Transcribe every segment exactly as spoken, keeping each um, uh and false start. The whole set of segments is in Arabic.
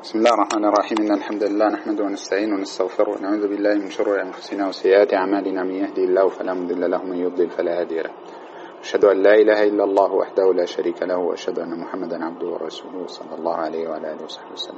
بسم الله الرحمن الرحيم. إن الحمد لله نحمده ونستعينه ونستغفره ونعوذ بالله من شرور أنفسنا وسيئات أعمالنا. من يهدي الله فلا مضل له ومن يضلل فلا هادي له. أشهد أن لا إله إلا الله وحده لا شريك له وأشهد أن محمدا عبده ورسوله صلى الله عليه وعلى آله وصحبه وسلم.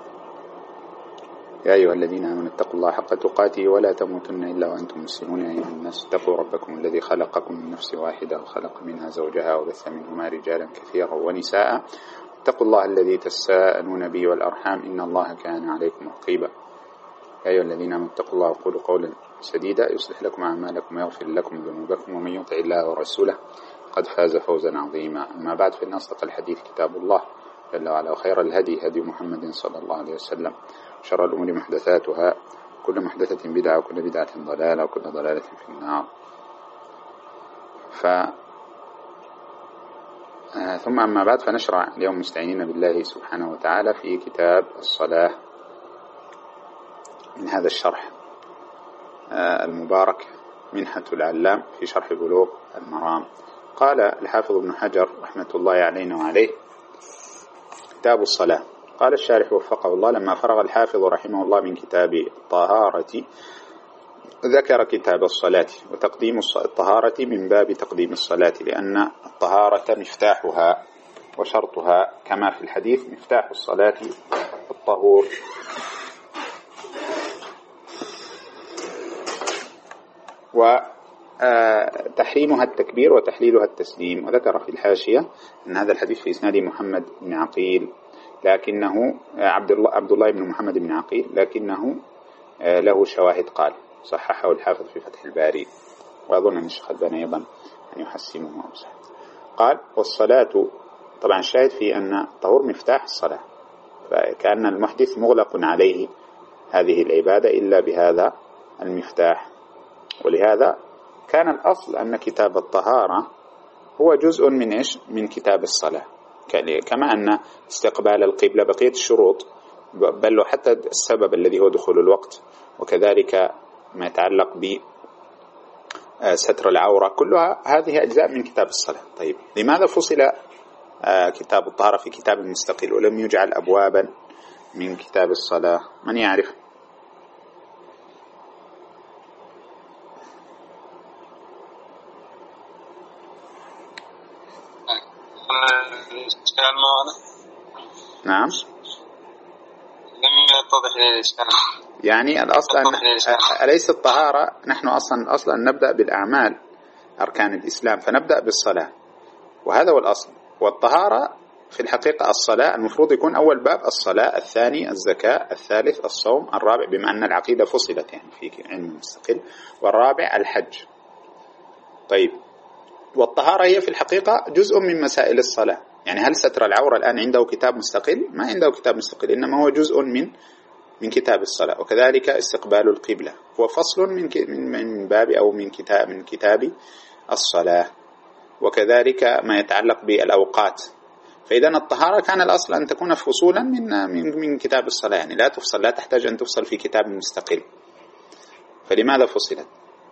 يا أيها الذين آمنوا اتقوا الله حق تقاته ولا تموتن إلا وأنتم مسلمون. يا أيها الناس اتقوا ربكم الذي خلقكم من نفس واحدة وخلق منها زوجها وبث منهما رجالا كثيرا ونساء. اتقوا الله الذي تساءلون به والأرحام إن الله كان عليكم رقيبا. يا أيها الذين آمنوا اتقوا الله وقولوا قولا سديدا يصلح لكم أعمالكم ويغفر لكم ذنوبكم ومن يطع الله ورسوله قد فاز فوزا عظيما. أما بعد، فإن أصدق الحديث كتاب الله جل وعلا، وخير الهدي هدي محمد صلى الله عليه وسلم، شر الأمور محدثاتها، كل محدثة بدعة وكل بدعة ضلالة وكل ضلالة في النار. ف آه ثم أما بعد، فنشرع اليوم مستعينين بالله سبحانه وتعالى في كتاب الصلاة من هذا الشرح آه المبارك، منحة العلام في شرح بلوغ المرام. قال الحافظ ابن حجر رحمة الله علينا وعليه: كتاب الصلاة. قال الشارح وفقه الله: لما فرغ الحافظ رحمه الله من كتاب الطهارة ذكر كتاب الصلاة وتقديم الطهارة من باب تقديم الصلاة، لأن الطهارة مفتاحها وشرطها كما في الحديث: مفتاح الصلاة الطهور. وتحريمها التكبير وتحليلها التسليم. وذكر في الحاشية أن هذا الحديث في إسناد محمد بن عقيل، لكنه عبد الله عبد الله بن محمد بن عقيل، لكنه له شواهد. قال صححه الحافظ في فتح الباري، وأظن أن الشيخ الباني أيضا أن يحسنه وصححه. قال: والصلاة، طبعا الشاهد في أن الطهور مفتاح الصلاة، فكأن المحدث مغلق عليه هذه العبادة إلا بهذا المفتاح. ولهذا كان الأصل أن كتاب الطهارة هو جزء من إيش؟ من كتاب الصلاة، كما أن استقبال القبلة بقية الشروط، بل حتى السبب الذي هو دخول الوقت، وكذلك ما يتعلق بستر العورة، كلها هذه أجزاء من كتاب الصلاة. طيب، لماذا فصل كتاب الطهارة في كتاب مستقل ولم يجعل أبوابا من كتاب الصلاة؟ من يعرف؟ نعم، لم يتضح لي الإشكال. يعني الأصل أن أليس الطهارة، نحن أصلا أصلا نبدأ بالأعمال أركان الإسلام، فنبدأ بالصلاة، وهذا هو الأصل. والطهارة في الحقيقة الصلاة المفروض يكون أول باب الصلاة، الثاني الزكاة، الثالث الصوم، الرابع بما أن العقيدة فصلت يعني في علم مستقل، والرابع الحج. طيب، والطهارة هي في الحقيقة جزء من مسائل الصلاة. يعني هل ستر العورة الآن عنده كتاب مستقل؟ ما عنده كتاب مستقل، إنما هو جزء من من كتاب الصلاة. وكذلك استقبال القبلة هو فصل من من باب أو من كتاب من كتاب الصلاة. وكذلك ما يتعلق بالأوقات. فإذا الطهارة كان الأصل أن تكون فصولا من من من كتاب الصلاة، يعني لا تفصل، لا تحتاج أن تفصل في كتاب مستقل. فلماذا فصلت؟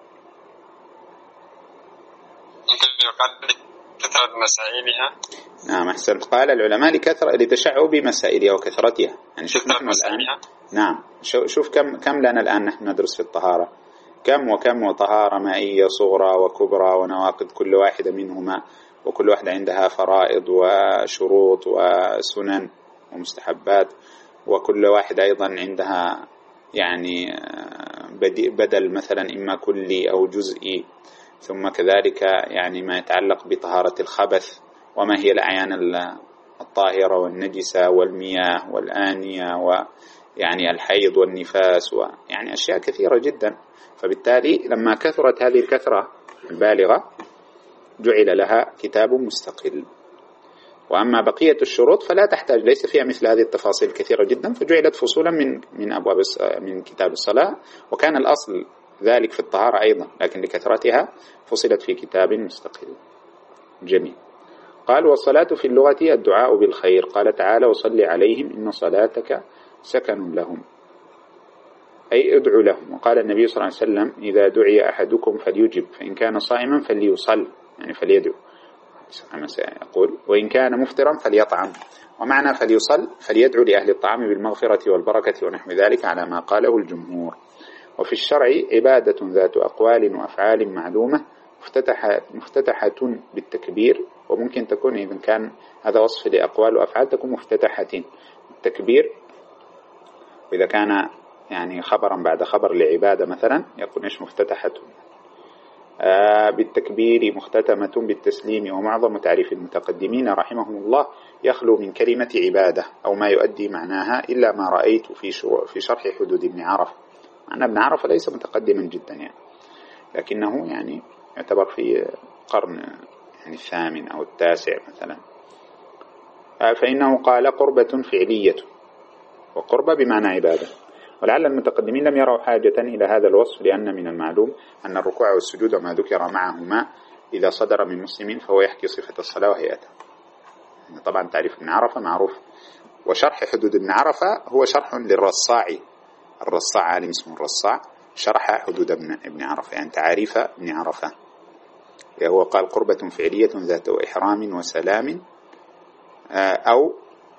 كثرة مسائلها. نعم، أحسنت. قال العلماء لكثرة لتشعب مسائلها وكثرتها. يعني شوف نحن الآن، نعم، شوف كم كم لنا الآن نحن ندرس في الطهارة، كم وكم، وطهارة مائية صغرى وكبرى ونواقض كل واحدة منهما، وكل واحدة عندها فرائض وشروط وسنن ومستحبات، وكل واحدة أيضا عندها يعني بدل مثلا إما كلي أو جزئي. ثم كذلك يعني ما يتعلق بطهارة الخبث، وما هي الأعيان الطاهرة والنجسة والمياه والآنية، ويعني الحيض والنفاس، ويعني أشياء كثيرة جدا. فبالتالي لما كثرت هذه الكثرة البالغة جعل لها كتاب مستقل. وأما بقية الشروط فلا تحتاج، ليس فيها مثل هذه التفاصيل كثيرة جدا، فجعلت فصولا من من أبواب من كتاب الصلاة. وكان الأصل ذلك في الطهارة أيضا، لكن لكثرتها فصلت في كتاب مستقل. جميل. قال: والصلاة في اللغة الدعاء بالخير. قال تعالى: وصل عليهم إن صلاتك سكن لهم، أي ادعو لهم. وقال النبي صلى الله عليه وسلم: إذا دعي أحدكم فليجب، فإن كان صائما فليصل، يعني فليدعو، كما سيقول، وإن كان مفطرا فليطعم. ومعنى فليصل فليدعو لأهل الطعام بالمغفرة والبركة ونحو ذلك على ما قاله الجمهور. وفي الشرع عبادة ذات أقوال وأفعال معلومة مفتتحة, مفتتحة بالتكبير، وممكن تكون إذا كان هذا وصف لأقوال وأفعال تكون مفتتحة بالتكبير، وإذا كان يعني خبرا بعد خبر لعبادة مثلا يكون إيش مفتتحة آه بالتكبير مختتمة بالتسليم. ومعظم تعريف المتقدمين رحمهم الله يخلو من كلمة عبادة أو ما يؤدي معناها إلا ما رأيت في في شرح حدود ابن عرفة. معنى ابن عرفة ليس متقدما جدا يعني، لكنه يعني يعتبر في قرن يعني الثامن أو التاسع مثلا. آه فإنه قال قربة فعلية، وقربة بمعنى عبادة. ولعل المتقدمين لم يروا حاجة إلى هذا الوصف، لأن من المعلوم أن الركوع والسجود وما ذكر معهما إذا صدر من مسلم فهو يحكي صفة الصلاة وهيئتها. طبعا تعريف ابن عرفة معروف، وشرح حدود ابن عرفة هو شرح للرصاعي. الرصاع عالم اسمه الرصاع شرح حدود ابن عرفة، يعني تعريف ابن عرفة. هو قال قربة فعلية ذات إحرام وسلام أو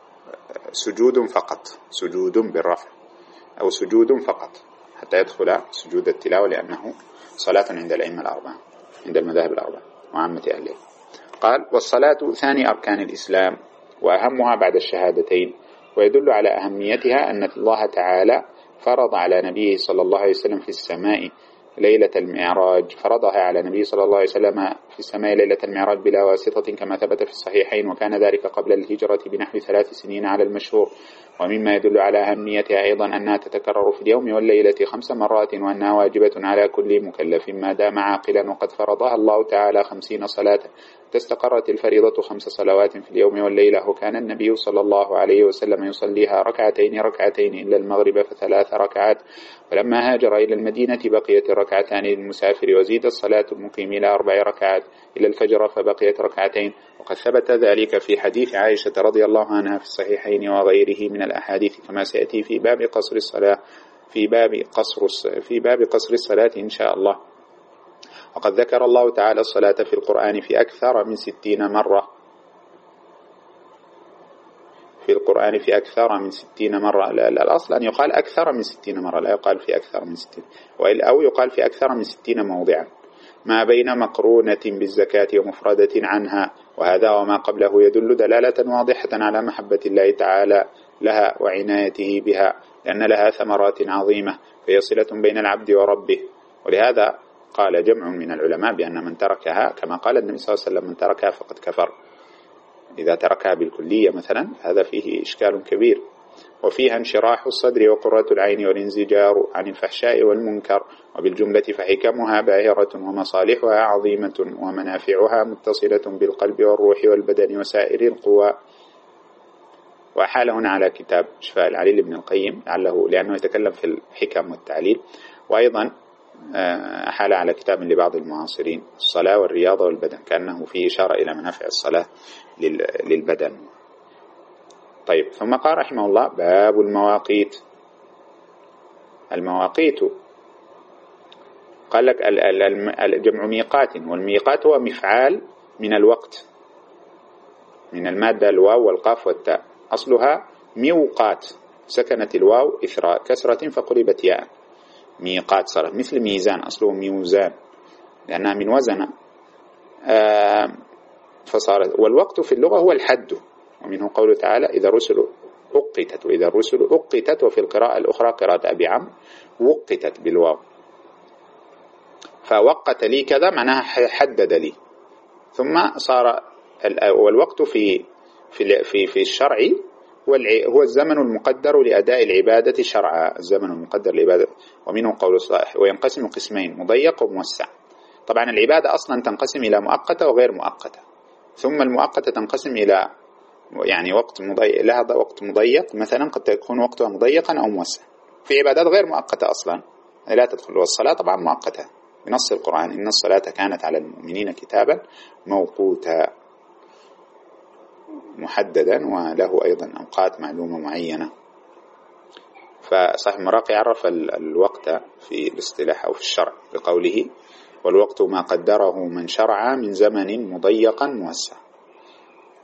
سجود فقط، سجود بالرفع أو سجود فقط حتى يدخل سجود التلاوة، لأنه صلاة عند الأئمة الأربعة، عند المذاهب الأربعة وعامة أهله. قال والصلاة ثاني أركان الإسلام وأهمها بعد الشهادتين، ويدل على أهميتها أن الله تعالى فرض على نبيه صلى الله عليه وسلم في السماء ليلة المعراج، فرضها على نبيه صلى الله عليه وسلم في السماء ليلة المعراج بلا واسطة كما ثبت في الصحيحين، وكان ذلك قبل الهجرة بنحو ثلاث سنين على المشهور. ومما يدل على أهميتها أيضا أنها تتكرر في اليوم والليلة خمس مرات، وأنها واجبة على كل مكلف ما دام عاقلا، وقد فرضها الله تعالى خمسين صلاة، تستقرت الفريضة خمس صلوات في اليوم والليلة. وكان النبي صلى الله عليه وسلم يصليها ركعتين ركعتين إلا المغرب فثلاث ركعات، ولما هاجر إلى المدينة بقيت ركعتان للمسافر، وزيد الصلاة المقيم إلى أربع ركعات إلى الفجر فبقيت ركعتين. وقد ثبت ذلك في حديث عائشة رضي الله عنها في الصحيحين وغيره من الأحاديث، كما سيأتي في باب قصر الصلاة في باب قصر في باب قصر الصلاة إن شاء الله. وقد ذكر الله تعالى الصلاة في القرآن في أكثر من ستين مرة في القرآن في أكثر من ستين مرة. الأصل أن يقال أكثر من ستين مرة، لا يقال في أكثر من ستين، أو يقال في أكثر من ستين موضعا، ما بين مقرونة بالزكاة ومفردة عنها، وهذا وما قبله يدل دلالة واضحة على محبة الله تعالى لها وعنايته بها، لأن لها ثمرات عظيمة، فهي صلة بين العبد وربه. ولهذا قال جمع من العلماء بأن من تركها، كما قال النبي صلى الله عليه وسلم من تركها فقد كفر، إذا تركها بالكلية مثلا هذا فيه إشكال كبير. وفيها انشراح الصدر وقرة العين والانزجار عن الفحشاء والمنكر، وبالجملة فحكمها باهرة ومصالحها عظيمة ومنافعها متصلة بالقلب والروح والبدن وسائر القوى. وأحال هنا على كتاب شفاء العليل ابن القيم لعله لأنه يتكلم في الحكم والتعليل، وأيضا أحال على كتاب لبعض المعاصرين الصلاة والرياضة والبدن، كأنه فيه إشارة إلى منافع الصلاة للبدن. طيب، ثم قال رحمه الله باب المواقيت. المواقيت قال لك الجمع ميقات، والميقات هو مفعال من الوقت، من المادة الواو والقاف والتاء، أصلها ميوقات، سكنت الواو إثر كسرة فقلبت ياء، ميقات صارت مثل ميزان، أصله ميوزان لأنها من وزن آه فصارت. والوقت في اللغة هو الحد، ومنه قوله تعالى إذا الرسل أقتت، وإذا الرسل أقتت، وفي القراءة الأخرى قراءة أبي عمرو وقتت بالواو، فوقت لي كذا معناها حدد لي. ثم صار والوقت في في في في الشرع هو الزمن المقدر لأداء العبادة شرعا، الزمن المقدر للعبادة. ومنه قول الصالح وينقسم قسمين مضيق وموسع. طبعا العبادة أصلا تنقسم إلى مؤقتة وغير مؤقتة، ثم المؤقتة تنقسم إلى يعني وقت مضيق، لها وقت مضيق مثلا قد يكون وقتها مضيقا أو موسع. في عبادات غير مؤقتة أصلا لا تدخل، والصلاة طبعا مؤقتة بنص القرآن إن الصلاة كانت على المؤمنين كتابا موقوتا، محددا وله أيضا أوقات معلومة معينة. فصاحب المراقي عرف الوقت في الاصطلاح أو في الشرع بقوله والوقت ما قدره من شرع من زمن مضيقا موسع.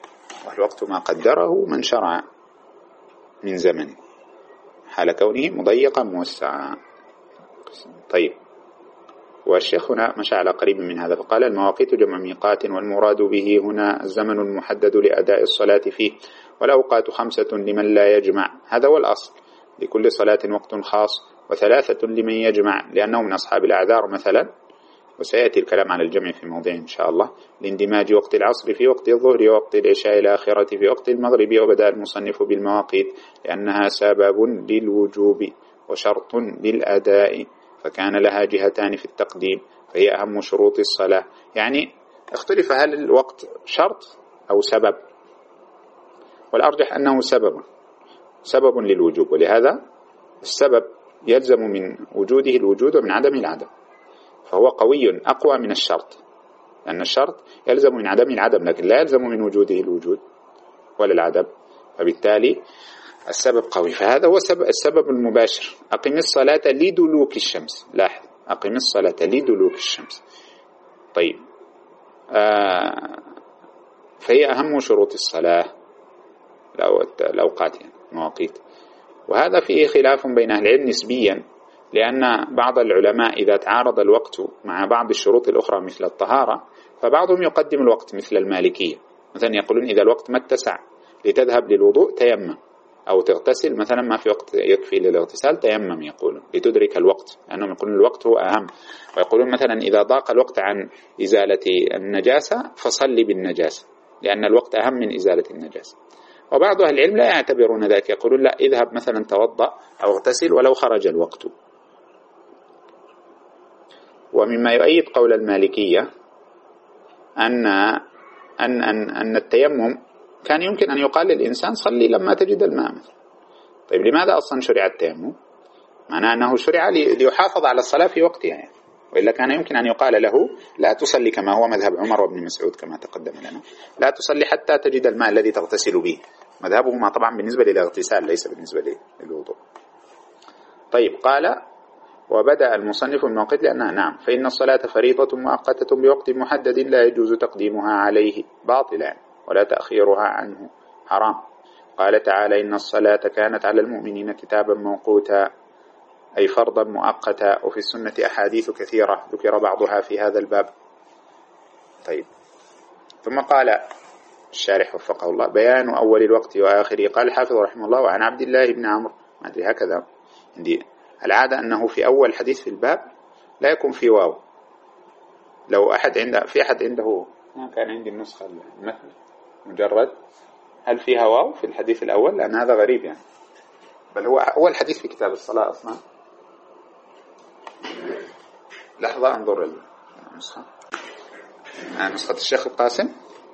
والوقت ما قدره من شرع من زمن حال كونه مضيقا موسعا. طيب، والشيخ هنا مشى على قريب من هذا فقال المواقيت جمع ميقات، والمراد به هنا الزمن المحدد لأداء الصلاة فيه، والأوقات خمسة لمن لا يجمع، هذا هو الأصل، لكل صلاة وقت خاص، وثلاثة لمن يجمع لأنه من أصحاب الأعذار مثلا، وسيأتي الكلام على الجمع في موضع إن شاء الله، لاندماج وقت العصر في وقت الظهر ووقت العشاء الآخرة في وقت المغرب. وبدأ المصنف بالمواقيت لأنها سبب للوجوب وشرط للأداء، فكان لها جهتان في التقديم، فهي أهم شروط الصلاة. يعني اختلف هل الوقت شرط أو سبب، والأرجح أنه سبب سبب للوجوب، ولهذا السبب يلزم من وجوده الوجود ومن عدمه العدم، فهو قوي أقوى من الشرط، لأن الشرط يلزم من عدمه العدم لكن لا يلزم من وجوده الوجود ولا العدم، فبالتالي السبب قوي. فهذا هو السبب المباشر. أقم الصلاة لدلوك الشمس، لاحظ أقم الصلاة لدلوك الشمس. طيب، آه فهي أهم شروط الصلاة الأوقات يعني مواقيت، وهذا فيه خلاف بين أهل العلم نسبيا، لأن بعض العلماء إذا تعارض الوقت مع بعض الشروط الأخرى مثل الطهارة فبعضهم يقدم الوقت مثل المالكية، مثلا يقولون إذا الوقت ما اتسع لتذهب للوضوء تيمم، أو تغتسل مثلا ما في وقت يكفي للاغتسال تيمم، يقولون لتدرك الوقت، لأنهم يقولون الوقت هو أهم. ويقولون مثلا إذا ضاق الوقت عن إزالة النجاسة فصلي بالنجاسة، لأن الوقت أهم من إزالة النجاسة. وبعض أهل العلم لا يعتبرون ذلك، يقولون لا، اذهب مثلا توضأ أو اغتسل ولو خرج الوقت. ومما يؤيد قول المالكية أن أن أن, أن التيمم كان يمكن أن يقال للإنسان صلي لما تجد الماء مثلا. طيب، لماذا أصلا شرع التيمم؟ معناه أنه شرع ليحافظ على الصلاة في وقتها يعني. وإلا كان يمكن أن يقال له لا تصلي، كما هو مذهب عمر وابن مسعود كما تقدم لنا، لا تصلي حتى تجد الماء الذي تغتسل به، مذهبهما طبعا بالنسبة للاغتسال ليس بالنسبة للوضوء. طيب، قال وبدأ المصنف المواقيت لأنها نعم فإن الصلاة فريضة مؤقتة بوقت محدد لا يجوز تقديمها عليه باطلا ولا تأخيرها عنه حرام. قال تعالى إن الصلاة كانت على المؤمنين كتابا موقوتا، أي فرضا مؤقتا. وفي السنة أحاديث كثيرة ذكر بعضها في هذا الباب. طيب، ثم قال الشارح وفقه الله بيان أول الوقت وآخره. قال الحافظ رحمه الله وعن عبد الله بن عمرو، ما أدري هكذا عندي العادة أنه في أول حديث في الباب لا يكون في واو. لو أحد عنده في أحد عنده ما كان عندي النسخة المثل مجرد هل فيها واو في الحديث الأول؟ لأن هذا غريب يعني، بل هو أول حديث في كتاب الصلاة أصلا. لحظة أنظر النسخة، نسخة الشيخ القاسم.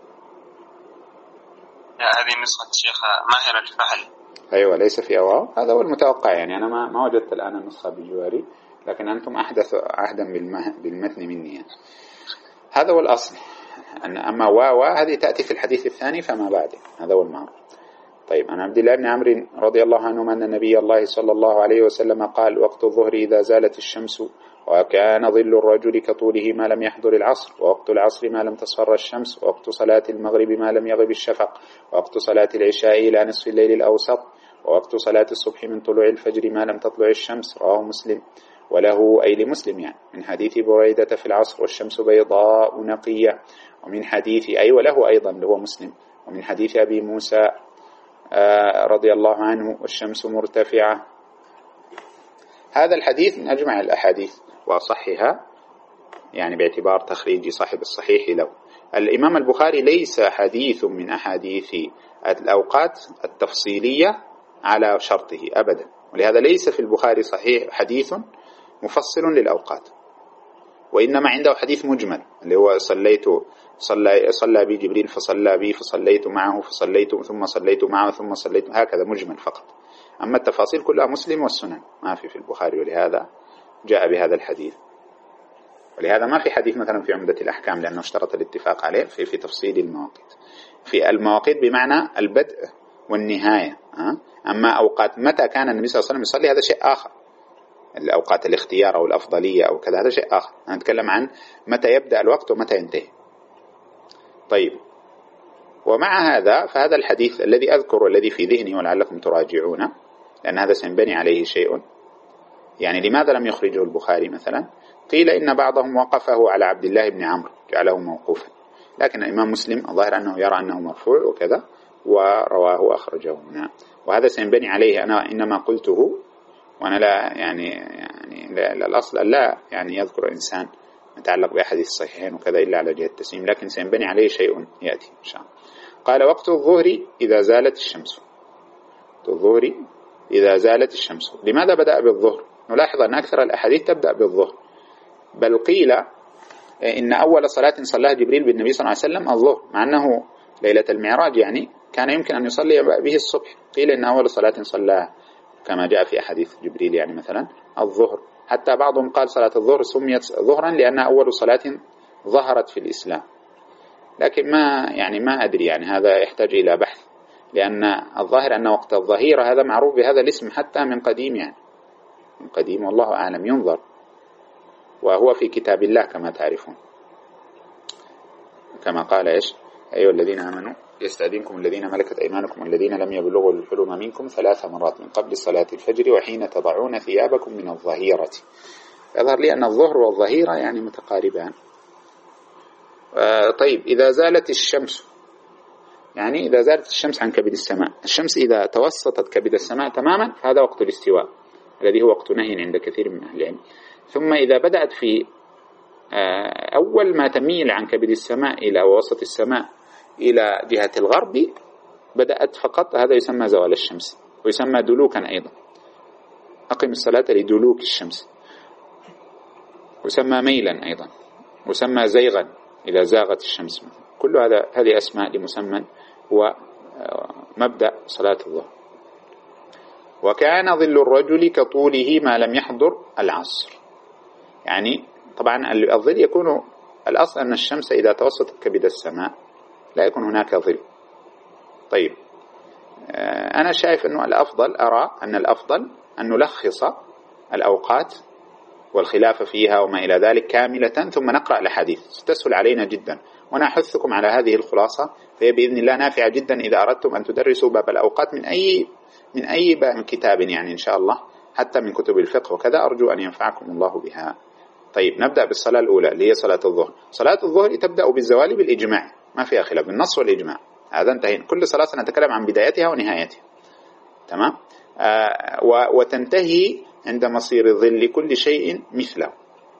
هذه نسخة الشيخ ماهر الفحل. أيوة، ليس فيها واو، هذا هو المتوقع يعني. أنا ما ما وجدت الآن النسخة بجواري، لكن أنتم أحدث عهدا بالمتن مني يعني. هذا هو الأصل، أن أما واو هذه تأتي في الحديث الثاني فما بعده، هذا هو المعروف. طيب، عن عبد الله بن عمرو رضي الله عنه أن النبي الله صلى الله عليه وسلم قال وقت الظهر إذا زالت الشمس وكان ظل الرجل كطوله ما لم يحضر العصر، ووقت العصر ما لم تصفر الشمس، ووقت صلاة المغرب ما لم يغب الشفق، ووقت صلاة العشاء إلى نصف الليل الأوسط، ووقت صلاة الصبح من طلوع الفجر ما لم تطلع الشمس. رواه مسلم، وله أي لمسلم يعني من حديث بريدة في العصر والشمس بيضاء نقية، ومن حديث أي وله أيضا اللي هو مسلم، ومن حديث أبي موسى آه رضي الله عنه والشمس مرتفعة. هذا الحديث من أجمع الأحاديث وأصحها يعني باعتبار تخريج صاحب الصحيح له. الإمام البخاري ليس حديث من أحاديث الأوقات التفصيلية على شرطه أبدا، ولهذا ليس في البخاري صحيح حديث مفصل للأوقات، وإنما عنده حديث مجمل اللي هو صليت صلى صلى بي جبريل فصلى بي فصليت معه فصليت ثم صليت معه ثم صليت، هكذا مجمل فقط. أما التفاصيل كلها مسلم والسنن ما في في البخاري، ولهذا جاء بهذا الحديث. ولهذا ما في حديث مثلا في عمدة الأحكام لأنه اشترط الاتفاق عليه في في تفصيل المواقيت، في المواقيت بمعنى البدء والنهاية. أما أوقات متى كان النبي صلى الله عليه وسلم يصلي هذا شيء آخر، الأوقات الاختيار أو الأفضلية أو كذا هذا شيء آخر. أنا أتكلم عن متى يبدأ الوقت ومتى ينتهي. طيب، ومع هذا فهذا الحديث الذي أذكر والذي في ذهني ولعلكم تراجعونه، لأن هذا سينبني عليه شيء. يعني لماذا لم يخرجه البخاري مثلا؟ قيل إن بعضهم وقفه على عبد الله بن عمرو جعله موقوفا، لكن الإمام مسلم الظاهر أنه يرى أنه مرفوع وكذا ورواه وأخرجه هنا، وهذا سينبني عليه. أنا إنما قلته وأنا لا يعني يعني لا لا الأصل لا يعني يذكر إنسان يتعلق بأحاديث الصحيحين وكذا إلا على جهة التسليم، لكن سينبني عليه شيء يأتي إن شاء الله. قال وقت الظهر إذا زالت الشمس. وقت الظهر إذا زالت الشمس. لماذا بدأ بالظهر؟ نلاحظ أن أكثر الأحاديث تبدأ بالظهر، بل قيل إن أول صلاة صلاها جبريل بالنبي صلى الله عليه وسلم الظهر، مع أنه ليلة المعراج يعني كان يمكن أن يصلي به الصبح. قيل إن أول صلاة صلاها كما جاء في أحاديث جبريل يعني مثلا الظهر، حتى بعضهم قال صلاة الظهر سميت ظهرا لأنها أول صلاة ظهرت في الإسلام، لكن ما يعني ما أدري، يعني هذا يحتاج إلى بحث، لأن الظاهر أن وقت الظهيرة هذا معروف بهذا الاسم حتى من قديم، يعني من قديم والله أعلم ينظر، وهو في كتاب الله كما تعرفون، كما قال إيش أيها الذين آمنوا يستأذنكم الذين ملكت أيمانكم والذين لم يبلغوا الحلم منكم ثلاث مرات من قبل صلاة الفجر وحين تضعون ثيابكم من الظهيرة. يظهر لي أن الظهر والظهيرة يعني متقاربان. آه طيب إذا زالت الشمس، يعني إذا زالت الشمس عن كبد السماء، الشمس إذا توسطت كبد السماء تماما هذا وقت الاستواء الذي هو وقت نهي عند كثير من أهل العلم. ثم إذا بدأت في آه أول ما تميل عن كبد السماء إلى وسط السماء إلى جهة الغرب بدأت فقط، هذا يسمى زوال الشمس، ويسمى دلوكا أيضا. أقم الصلاة لدلوك الشمس، ويسمى ميلا أيضا، ويسمى زيغا إذا زاغت الشمس. كل هذا هذه أسماء لمسمى هو مبدأ صلاة الظهر. وكان ظل الرجل كطوله ما لم يحضر العصر. يعني طبعا الظل يكون الأصل أن الشمس إذا توسطت كبد السماء لا يكون هناك ظل. طيب أنا شايف أنه الأفضل، أرى أن الأفضل أن نلخص الأوقات والخلاف فيها وما إلى ذلك كاملة ثم نقرأ الحديث، ستسهل علينا جدا. وأنا أحثكم على هذه الخلاصة، فهي بإذن الله نافعة جدا إذا أردتم أن تدرسوا باب الأوقات من أي من أي باب كتاب، يعني إن شاء الله حتى من كتب الفقه وكذا، أرجو أن ينفعكم الله بها. طيب نبدأ بالصلاة الأولى اللي هي صلاة الظهر. صلاة الظهر تبدأ بالزوال بالإجماع، ما فيها خلاف، بالنص والإجماع، هذا انتهينا. كل صلاة سنتكلم عن بدايتها ونهايتها، تمام. آه وتنتهي عند مصير ظل كل شيء مثله.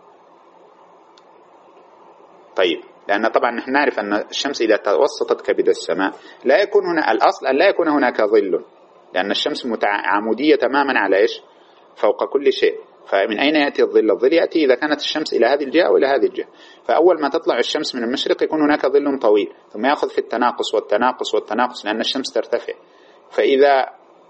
طيب لأن طبعا نحن نعرف أن الشمس إذا توسطت كبد السماء لا يكون هنا، الأصل أن لا يكون هناك ظل، لأن الشمس عمودية تماما على إيش؟ فوق كل شيء. فمن أين يأتي الظل؟ الظل يأتي إذا كانت الشمس إلى هذه الجهة وإلى هذه الجهة. فأول ما تطلع الشمس من المشرق يكون هناك ظل طويل، ثم يأخذ في التناقص والتناقص والتناقص لأن الشمس ترتفع. فإذا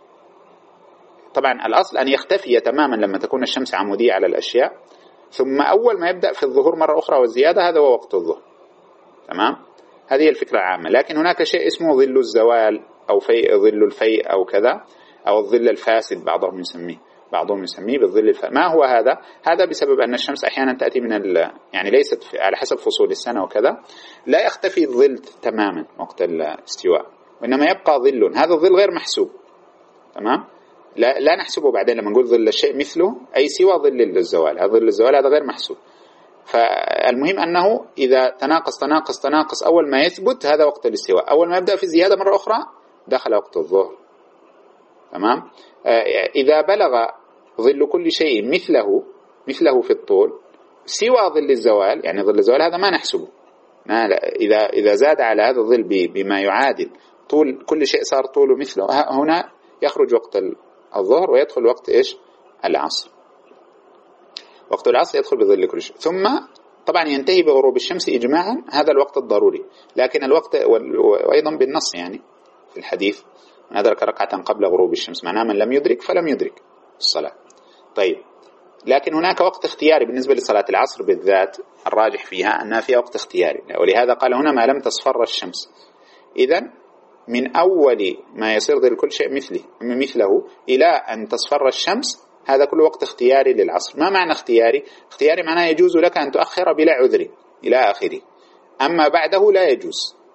طبعا الأصل أن يختفي تماما لما تكون الشمس عمودية على الأشياء، ثم أول ما يبدأ في الظهور مرة أخرى والزيادة هذا هو وقت الظهر، تمام. هذه الفكرة العامة. لكن هناك شيء اسمه ظل الزوال أو في ظل الفيء أو كذا، أو الظل الفاسد بعضهم يسميه بعضهم يسميه بالظل الفاسد. ما هو هذا؟ هذا بسبب أن الشمس أحيانا تأتي من ال... يعني ليست على حسب فصول السنة وكذا، لا يختفي الظل تماما وقت الاستواء، وإنما يبقى ظل، هذا الظل غير محسوب، تمام. لا, لا نحسبه بعدين لما نقول ظل الشيء مثله أي سوى ظل الزوال، هذا ظل الزوال هذا غير محسوب. فالمهم أنه إذا تناقص تناقص تناقص أول ما يثبت هذا وقت الاستواء، أول ما يبدأ في زيادة مرة أخرى دخل وقت الظهر، تمام. إذا بلغ ظل كل شيء مثله مثله في الطول سوى ظل الزوال، يعني ظل الزوال هذا ما نحسبه، ما لا. إذا إذا زاد على هذا الظل بما يعادل طول كل شيء صار طوله مثله، هنا يخرج وقت الظهر ويدخل وقت إيش؟ العصر. وقت العصر يدخل بظل كل شيء، ثم طبعا ينتهي بغروب الشمس إجماعا، هذا الوقت الضروري. لكن الوقت وأيضا بالنص يعني في الحديث من أدرك ركعة قبل غروب الشمس معناه من لم يدرك فلم يدرك الصلاة. طيب لكن هناك وقت اختياري بالنسبة لصلاة العصر بالذات، الراجح فيها أنها فيها وقت اختياري، ولهذا قال هنا ما لم تصفر الشمس. إذن من أول ما يصير ظل كل شيء مثله مثله إلى أن تصفر الشمس هذا كل وقت اختياري للعصر. ما معنى اختياري؟ اختياري معناه يجوز لك أن تؤخر بلا عذر إلى آخره، أما بعده لا يجوز.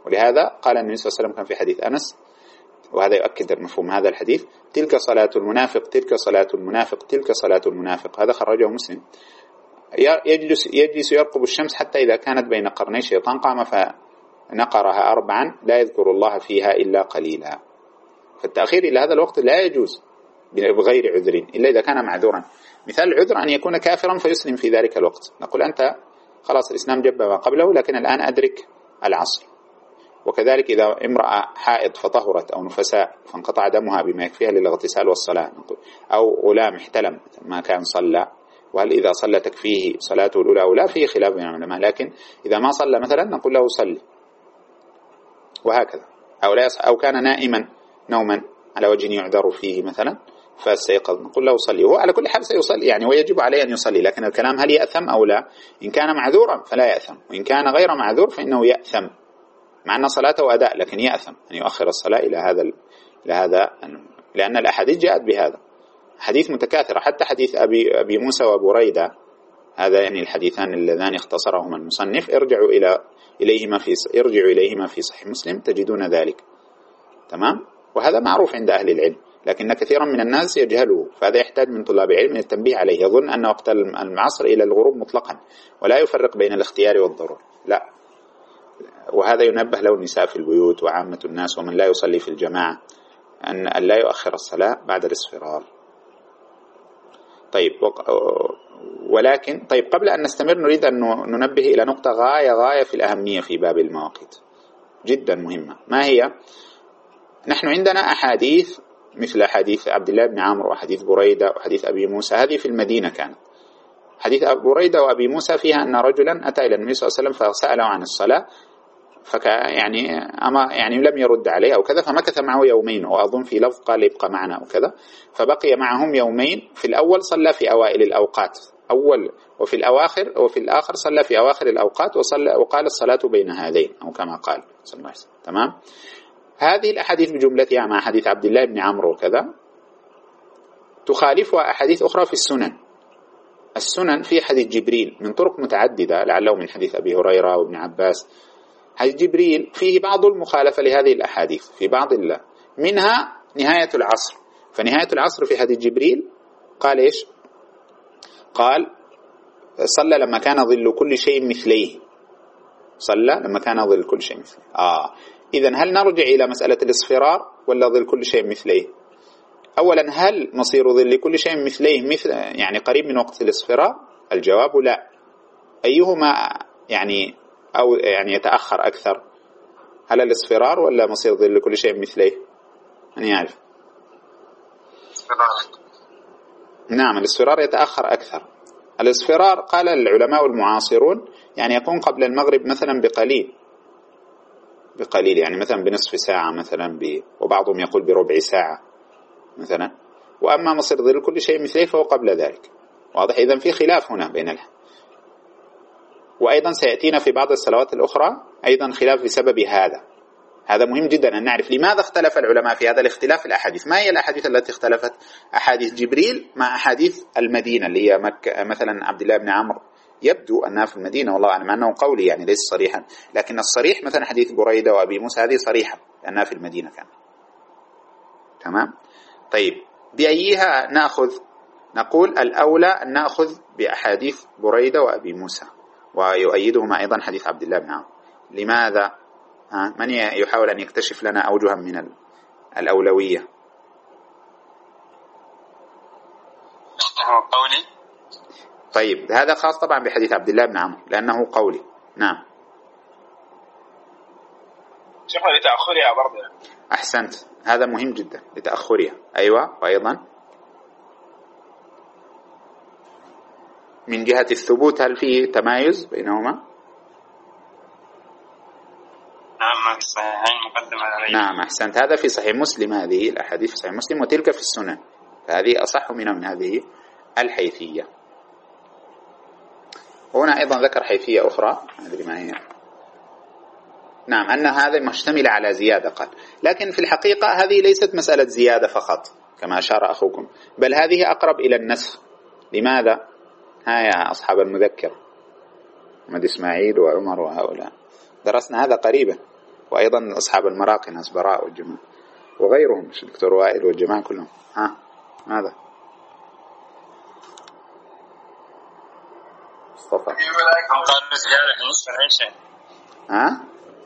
ولهذا قال النبي صلى الله عليه وسلم كان في حديث أنس، وهذا يؤكد مفهوم هذا الحديث: تلك صلاة المنافق، تلك صلاة المنافق، تلك صلاة المنافق. هذا خرجه مسلم. يجلس, يجلس يرقب الشمس حتى إذا كانت بين قرني شيطان قام فنقرها أربعا لا يذكر الله فيها إلا قليلا. فالتأخير إلى هذا الوقت لا يجوز بغير عذر إلا إذا كان معذورا. مثال العذر أن يكون كافرا فيسلم في ذلك الوقت، نقول أنت خلاص الإسلام جب ما قبله لكن الآن أدرك العصر. وكذلك إذا امرأة حائض فطهرت أو نفساء فانقطع دمها بما يكفيها للاغتسال والصلاة، أو غلام احتلم ما كان صلى، وهل إذا صلى تكفيه صلاته الأولى أو لا، فيه خلاف بين العلماء، لكن إذا ما صلى مثلا نقول له صلي، وهكذا. أو, لا أو كان نائما نوما على وجه يعذر فيه مثلا فاستيقظ نقول له صلي، وهو على كل حال سيصلي يعني، ويجب عليه أن يصلي. لكن الكلام هل يأثم أو لا؟ إن كان معذورا فلا يأثم، وإن كان غير معذور فإنه يأثم، مع أن صلاته أداء لكن يأثم أن يؤخر الصلاة إلى هذا إلى هذا لأن الأحاديث جاءت بهذا، حديث متكاثرة. حتى حديث أبي, أبي موسى وبريدة، هذا يعني الحديثان اللذان اختصرهما المصنف، ارجعوا إلى إليهما في ارجعوا إليهما في صحيح مسلم تجدون ذلك. تمام. وهذا معروف عند أهل العلم، لكن كثيرا من الناس يجهله، فهذا يحتاج من طلاب العلم من التنبيه عليه. يظن أن وقت العصر إلى الغروب مطلقا ولا يفرق بين الاختيار والضرورة، لا. وهذا ينبه له النساء في البيوت وعامة الناس ومن لا يصلي في الجماعة أن لا يؤخر الصلاة بعد الاصفرار. طيب، ولكن طيب قبل أن نستمر نريد أن ننبه إلى نقطة غاية غاية في الأهمية في باب المواقيت، جدا مهمة. ما هي؟ نحن عندنا أحاديث مثل حديث عبد الله بن عمرو وحديث بريدة وحديث أبي موسى، هذه في المدينة كانت. حديث بريدة وأبي موسى فيها أن رجلا أتى إلى النبي صلى الله عليه وسلم فسأله عن الصلاة، فك يعني أما يعني لم يرد عليه أو كذا، فمكث معه يومين، وأظن في لفظ قال يبقى معنا أو كذا، فبقي معهم يومين. في الأول صلى في أوائل الأوقات أول، وفي الأواخر وفي الآخر صلى في أواخر الأوقات، وصلى وقال الصلاة بين هذين أو كما قال صلى الله عليه وسلم. تمام. هذه الأحاديث بجملتها مع حديث عبد الله بن عمرو وكذا تخالفها أحاديث أخرى في السنن. السنن في حديث جبريل من طرق متعددة، لعله من حديث أبي هريرة وابن عباس. حديث جبريل فيه بعض المخالفة لهذه الأحاديث في بعض الله، منها نهاية العصر. فنهاية العصر في حديث جبريل قال إيش؟ قال صلى لما كان ظل كل شيء مثليه، صلى لما كان ظل كل شيء مثليه. آه إذن هل نرجع إلى مسألة الإصفرار ولا ظل كل شيء مثليه؟ أولا، هل مصير ظل كل شيء مثليه مثل يعني قريب من وقت الإصفرار؟ الجواب لا. أيهما يعني أو يعني يتأخر أكثر؟ هل الإصفرار ولا مصير ظل كل شيء مثليه؟ من يعرف؟ نعم، الإصفرار يتأخر أكثر. الإصفرار قال العلماء المعاصرون يعني يكون قبل المغرب مثلا بقليل بقليل يعني مثلا بنصف ساعة مثلا ب... وبعضهم يقول بربع ساعة مثلا. وأما مصير ظل كل شيء مثليه فهو قبل ذلك. واضح؟ إذن في خلاف هنا بين الحين. وأيضا سيأتينا في بعض الصلوات الأخرى أيضا خلاف بسبب هذا. هذا مهم جدا أن نعرف لماذا اختلف العلماء في هذا الاختلاف. الأحاديث، ما هي الأحاديث التي اختلفت؟ أحاديث جبريل مع أحاديث المدينة اللي هي مكة، مثلا عبد الله بن عمرو يبدو أنها في المدينة والله أعلم، أنه قولي يعني ليس صريحا، لكن الصريح مثلا حديث بريدة وأبي موسى هذه صريحة لأنها في المدينة كان. تمام. طيب، بأيها نأخذ؟ نقول الأولى أن نأخذ بأحاديث بريدة وأبي موسى، ويؤيدهما أيضا حديث عبد الله بن عمرو. لماذا؟ ها؟ من يحاول أن يكتشف لنا أوجها من الأولوية؟ قولي. طيب، هذا خاص طبعا بحديث عبد الله بن عمرو لأنه قولي. نعم. شوفوا لتأخرها برضه. أحسنت، هذا مهم جدا، لتأخرها. أيوة. وأيضا من جهة الثبوت هل فيه تمايز بينهما؟ نعم، في صحيحين مقدمة عليه. نعم، أحسنت، هذا في صحيح مسلم، هذه الأحاديث في صحيح مسلم، وتلك في السنن، فهذه أصح منها من هذه الحيثية. وهنا أيضا ذكر حيثية أخرى ما أدري ما هي. نعم، أن هذا مشتمل على زيادة قال، لكن في الحقيقة هذه ليست مسألة زيادة فقط كما أشار أخوكم، بل هذه أقرب إلى النسخ. لماذا؟ ها يا أصحاب المذكر محمد إسماعيل وعمر وهؤلاء، درسنا هذا قريبا، وأيضا أصحاب المراقي ناس براء والجماعة وغيرهم، الدكتور وائل والجماعة كلهم. ها ماذا مصطفى؟ قالوا زيادة بالنسبة لإيش؟ ها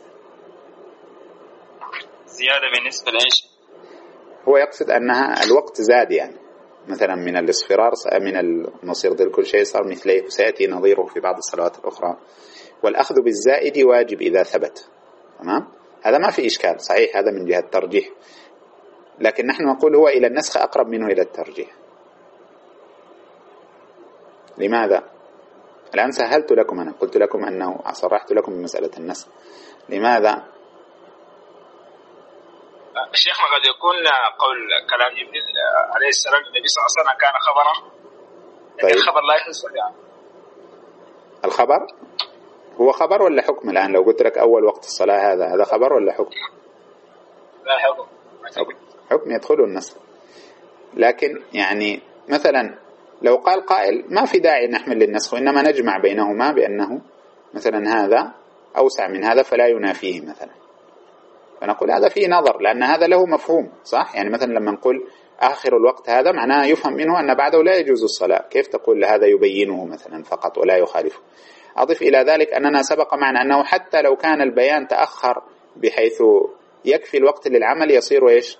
زيادة بالنسبة لإيش؟ هو يقصد أنها الوقت زاد، يعني مثلا من الاصفرار من المصير ذل كل شيء صار مثليه، وسيأتي نظيره في بعض الصلوات الأخرى. والأخذ بالزائد واجب إذا ثبت. تمام، هذا ما في إشكال، صحيح هذا من جهة الترجيح، لكن نحن نقول هو إلى النسخ أقرب منه إلى الترجيح. لماذا؟ الآن سهلت لكم، أنا قلت لكم أنه صرحت لكم بمسألة النسخ. لماذا؟ الشيخ ما قد يكون قول كلام جبريل عليه السلام النبي صلى الله عليه وسلم كان خبرا، لكن طيب. الخبر لا يحصل يعني. الخبر هو خبر ولا حكم؟ الآن لو قلت لك أول وقت الصلاة هذا هذا خبر ولا حكم؟ لا حكم. حكم, حكم يدخله النسخ. لكن يعني مثلا لو قال قائل ما في داعي نحمل للنسخ، وإنما نجمع بينهما بأنه مثلا هذا أوسع من هذا فلا ينافيه مثلا، فنقول هذا فيه نظر، لأن هذا له مفهوم صح. يعني مثلا لما نقول آخر الوقت هذا معناه يفهم منه أن بعده لا يجوز الصلاة، كيف تقول هذا يبينه مثلا فقط ولا يخالفه؟ أضف إلى ذلك أننا سبق معنا أنه حتى لو كان البيان تأخر بحيث يكفي الوقت للعمل يصير إيش؟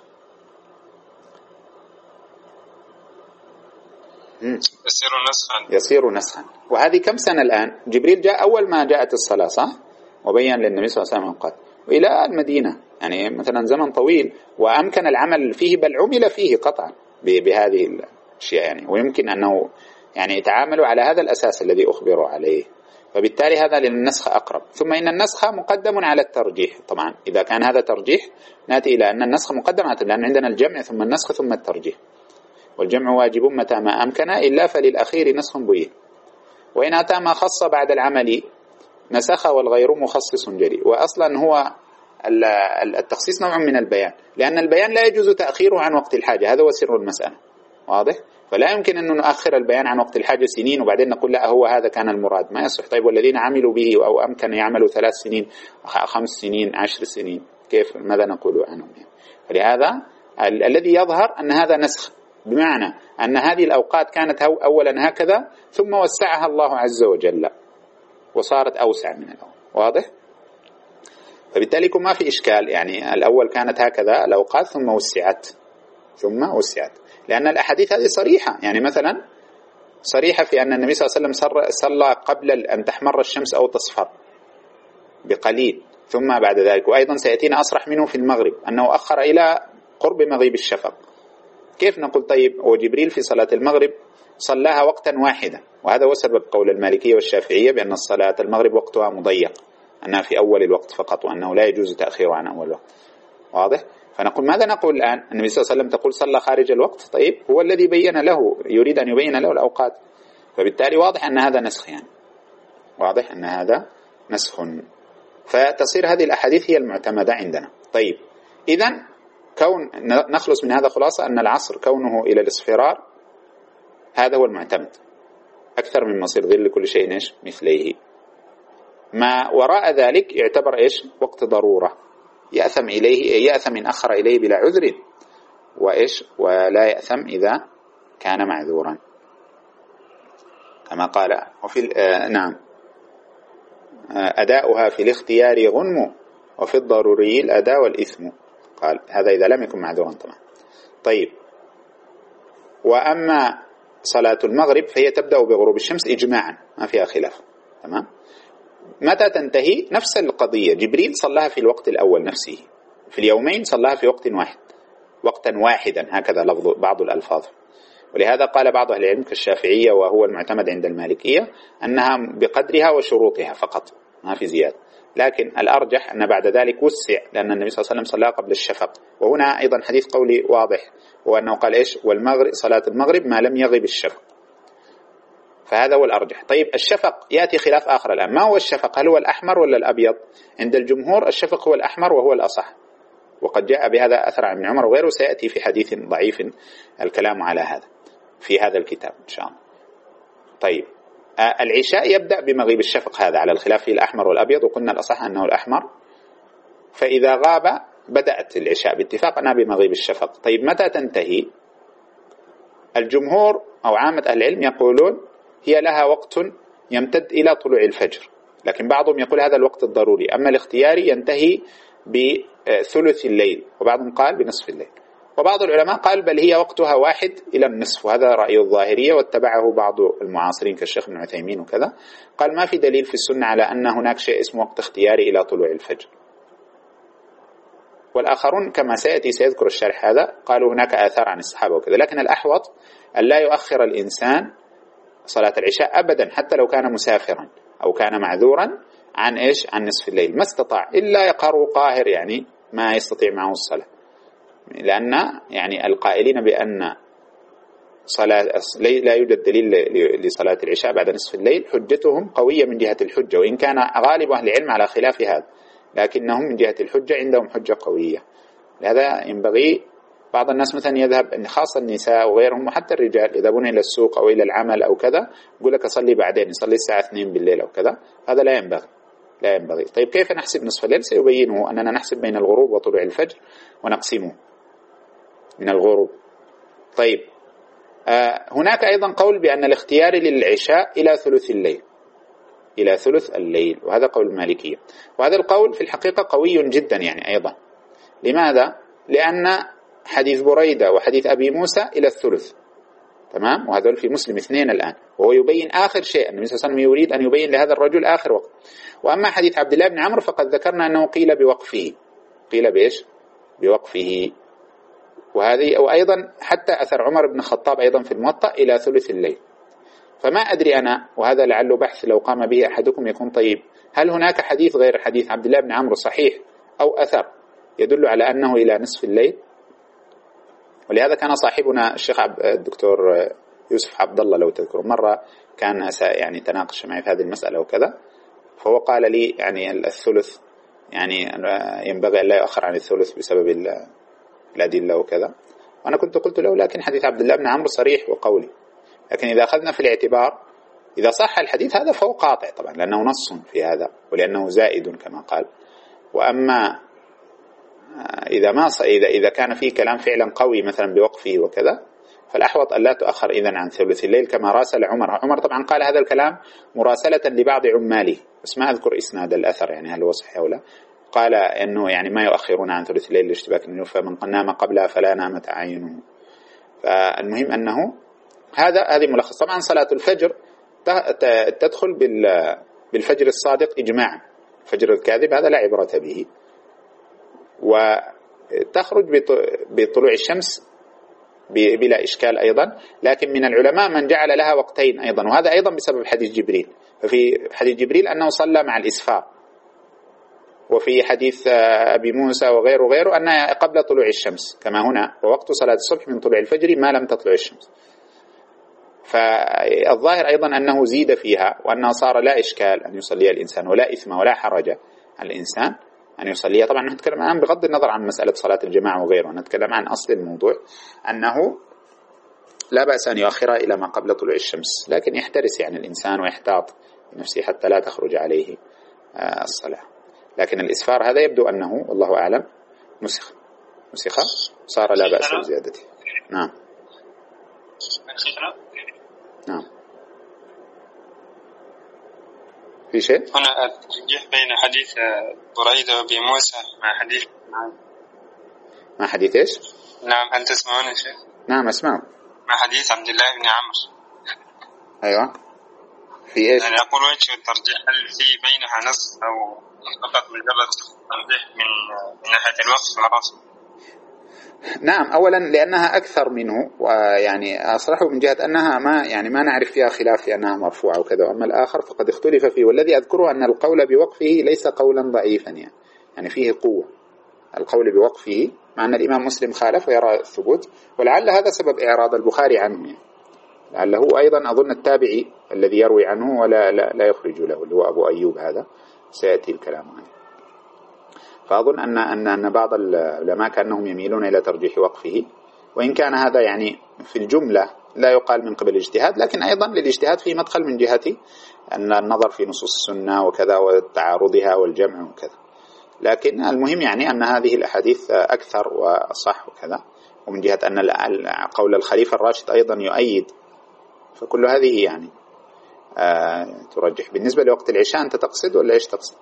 يصير نسخا. يصير نسخا. وهذه كم سنة الآن؟ جبريل جاء أول ما جاءت الصلاة صح؟ وبين للنبي صلى الله عليه وسلم أوقات، وإلى المدينة يعني مثلا زمن طويل، وأمكن العمل فيه بل عمل فيه قطعا بهذه الأشياء يعني، ويمكن أنه يعني يتعاملوا على هذا الأساس الذي أخبروا عليه، فبالتالي هذا للنسخ أقرب. ثم إن النسخ مقدم على الترجيح، طبعا إذا كان هذا ترجيح نأتي إلى أن النسخ مقدم على، لأن عندنا الجمع ثم النسخ ثم الترجيح، والجمع واجب متى ما أمكن إلا فللأخير نسخ بين، وإن أتى ما خص بعد العمل نسخ والغير مخصص جلي. وأصلا هو التخصيص نوع من البيان، لأن البيان لا يجوز تأخيره عن وقت الحاجة، هذا هو سر المسألة، واضح؟ فلا يمكن أن نؤخر البيان عن وقت الحاجة سنين وبعدين نقول لا هو هذا كان المراد، ما يصح. طيب والذين عملوا به أو أمكن يعملوا ثلاث سنين خمس سنين عشر سنين كيف ماذا نقول عنهم يعني؟ فلهذا ال الذي يظهر أن هذا نسخ، بمعنى أن هذه الأوقات كانت أولا هكذا ثم وسعها الله عز وجل وصارت أوسع من الأول، واضح؟ فبالتالي ما في إشكال، يعني الأول كانت هكذا الأوقات ثم وسعت ثم وسعت، لأن الأحاديث هذه صريحة، يعني مثلا صريحة في أن النبي صلى الله عليه وسلم صلى قبل أن تحمر الشمس أو تصفر بقليل ثم بعد ذلك، وأيضا سيأتينا أصرح منه في المغرب أنه أخر إلى قرب مغيب الشفق. كيف نقول طيب وجبريل في صلاة المغرب صلاها وقتا واحدا؟ وهذا هو سبب قول المالكية والشافعية بأن الصلاة المغرب وقتها مضيق، أنها في أول الوقت فقط، وأنه لا يجوز تأخيره عن أول الوقت، واضح؟ فنقول ماذا نقول الآن؟ النبي صلى الله عليه وسلم تقول صلى خارج الوقت، طيب هو الذي بين له، يريد أن يبين له الأوقات، فبالتالي واضح أن هذا نسخ، يعني واضح أن هذا نسخ، فتصير هذه الأحاديث هي المعتمدة عندنا. طيب إذن كون نخلص من هذا خلاصة أن العصر كونه إلى الاصفرار هذا هو المعتمد أكثر من مصير ظل كل شيء إيش مثليه، ما وراء ذلك يعتبر إيش وقت ضرورة، يأثم إليه يأثم إن أخر إليه بلا عذر، وإيش ولا يأثم إذا كان معذورا كما قال. وفي آه نعم آه أداؤها في الاختيار غنم، وفي الضروري الأداء والإثم، قال هذا إذا لم يكن معذورا طبعا. طيب وأما صلاة المغرب فهي تبدأ بغروب الشمس إجماعا ما فيها خلاف، تمام. متى تنتهي؟ نفس القضية، جبريل صلاها في الوقت الأول نفسه، في اليومين صلاها في وقت واحد وقتا واحدا، هكذا لفظ بعض الألفاظ. ولهذا قال بعض أهل العلم كالشافعية وهو المعتمد عند المالكية أنها بقدرها وشروطها فقط ما في زيادة، لكن الأرجح أن بعد ذلك وسع، لأن النبي صلى الله عليه وسلم صلى قبل الشفق، وهنا أيضا حديث قولي واضح وأنه قال إيش والمغرب صلاة المغرب ما لم يغب الشفق، فهذا هو الأرجح. طيب الشفق يأتي خلاف آخر الآن، ما هو الشفق؟ هل هو الأحمر ولا الأبيض؟ عند الجمهور الشفق هو الأحمر وهو الأصح، وقد جاء بهذا أثر عن ابن عمر وغيره، سيأتي في حديث ضعيف الكلام على هذا في هذا الكتاب إن شاء الله. طيب العشاء يبدأ بمغيب الشفق، هذا على الخلاف في الأحمر والأبيض، وقلنا الأصح أنه الأحمر، فإذا غاب بدأت العشاء باتفاق أنها بمغيب الشفق. طيب متى تنتهي؟ الجمهور أو عامة أهل العلم يقولون هي لها وقت يمتد إلى طلوع الفجر، لكن بعضهم يقول هذا الوقت الضروري. أما الاختياري ينتهي بثلث الليل، وبعضهم قال بنصف الليل، وبعض العلماء قال بل هي وقتها واحد إلى النصف، وهذا رأي الظاهرية واتبعه بعض المعاصرين كالشيخ ابن عثيمين وكذا. قال ما في دليل في السنة على أن هناك شيء اسمه وقت اختياري إلى طلوع الفجر. والآخرون كما سيأتي سيذكر الشرح هذا قالوا هناك آثار عن الصحابة وكذا، لكن الأحوط أن لا يؤخر الإنسان صلاة العشاء أبدا حتى لو كان مسافرا أو كان معذورا عن إيش؟ عن نصف الليل ما استطاع، إلا يقهر قاهر يعني ما يستطيع معه الصلاة، لأن يعني القائلين بأن صلاة لا يوجد دليل لصلاة العشاء بعد نصف الليل حجتهم قوية من جهة الحجة، وإن كان غالب أهل العلم على خلاف هذا، لكنهم من جهة الحجة عندهم حجة قوية. لهذا ينبغي بعض الناس مثلا يذهب، إن خاصة النساء وغيرهم وحتى الرجال يذهبون إلى السوق أو إلى العمل أو كذا، يقول لك أصلي بعدين، يصلي الساعة اثنين بالليل أو كذا، هذا لا ينبغي لا ينبغي. طيب كيف نحسب نصف الليل؟ سيبينه أننا نحسب بين الغروب وطلوع الفجر ونقسمه من الغروب. طيب آه هناك أيضا قول بأن الاختيار للعشاء إلى ثلث الليل، إلى ثلث الليل، وهذا قول المالكية، وهذا القول في الحقيقة قوي جدا يعني أيضا. لماذا؟ لأن حديث بريدة وحديث أبي موسى إلى الثلث، تمام، وهذول في مسلم اثنين الآن، وهو يبين آخر شيء، النبي صلى الله عليه وسلم يريد أن يبين لهذا الرجل آخر وقت. وأما حديث عبد الله بن عمرو فقد ذكرنا أنه قيل بوقفه، قيل بإيش؟ بوقفه. وهذه وأيضا حتى أثر عمر بن الخطاب أيضا في الموطأ إلى ثلث الليل. فما أدري أنا، وهذا لعله بحث لو قام به أحدكم يكون طيب، هل هناك حديث غير حديث عبد الله بن عمرو صحيح أو أثر يدل على أنه إلى نصف الليل؟ ولهذا كان صاحبنا الشيخ الدكتور يوسف عبد الله لو تذكروا مرة كان يعني تناقش معي في هذه المسألة وكذا، فهو قال لي يعني الثلث يعني ينبغي أن لا يؤخر عن الثلث بسبب الأدلة وكذا، وأنا كنت قلت له لكن حديث عبد الله بن عمرو صريح وقولي، لكن إذا أخذنا في الاعتبار إذا صح الحديث هذا فهو قاطع طبعا لأنه نص في هذا ولأنه زائد كما قال. وأما إذا ما إذا إذا كان فيه كلام فعلا قوي مثلا بوقفه وكذا، فالأحوط أن لا تؤخر إذن عن ثلث الليل كما راسل عمر. عمر طبعا قال هذا الكلام مراسلة لبعض عماله، بس ما أذكر إسناد الأثر يعني هل هو صحيح أو لا. قال إنه يعني ما يؤخرون عن ثلث الليل لاشتباك النجوم، فمن نام قبلها فلا نامت أعينه. فالمهم أنه هذا هذه ملخص. طبعا صلاة الفجر تدخل بالفجر الصادق إجماعا، الفجر الكاذب هذا لا عبرة به، وتخرج بطلوع الشمس بلا إشكال أيضا. لكن من العلماء من جعل لها وقتين أيضا، وهذا أيضا بسبب حديث جبريل. ففي حديث جبريل أنه صلى مع الإسفار، وفي حديث أبي موسى وغيره غيره أنه قبل طلوع الشمس كما هنا، ووقت صلاة الصبح من طلوع الفجر ما لم تطلع الشمس. فالظاهر أيضا أنه زيد فيها، وأنه صار لا إشكال أن يصلي الإنسان ولا إثم ولا حرج على الإنسان أن يصلي. طبعا نتكلم الآن بغض النظر عن مسألة صلاة الجماعة وغيره، نتكلم عن أصل الموضوع أنه لا بأس أن يؤخرها إلى ما قبل طلوع الشمس، لكن يحترس يعني الإنسان ويحتاط نفسه حتى لا تخرج عليه الصلاة. لكن الإسفار هذا يبدو أنه والله أعلم مسخ مسخ صار لا بأس بزيادته. نعم نعم. في شيء هنا الترجيح بين حديث بريدة وأبي موسى مع حديث مع حديث إيش؟ نعم هل تسمعون يا شيخ؟ نعم أسمع. مع حديث عبد الله بن عمرو. أيوة. في إيش؟ يعني أقول وجه الترجيح هل في بينها نص أو فقط مجرد ترجيح من من ناحية الوقت والرأس؟ نعم، أولا لأنها أكثر منه، ويعني أصرحه من جهة أنها ما يعني ما نعرف فيها خلاف في أنها مرفوعة وكذا، أما الآخر فقد اختلف فيه. والذي أذكره أن القول بوقفه ليس قولا ضعيفا يعني يعني فيه قوة القول بوقفه، مع أن الإمام مسلم خالف ويرى الثبوت، ولعل هذا سبب إعراض البخاري عنه يعني. لعله أيضا أظن التابعي الذي يروي عنه ولا لا, لا يخرج له اللي هو أبو أيوب، هذا سيأتي الكلام عنه. فأظن أن أن أن بعض العلماء كانهم يميلون إلى ترجيح وقفه، وإن كان هذا يعني في الجملة لا يقال من قبل الاجتهاد، لكن أيضا للاجتهاد في مدخل من جهة أن النظر في نصوص السنة وكذا وتعارضها والجمع وكذا. لكن المهم يعني أن هذه الأحاديث أكثر وصح وكذا، ومن جهة أن قول الخليفة الراشد أيضا يؤيد، فكل هذه يعني آه ترجح. بالنسبة لوقت العشاء أنت تقصد ولا إيش تقصد؟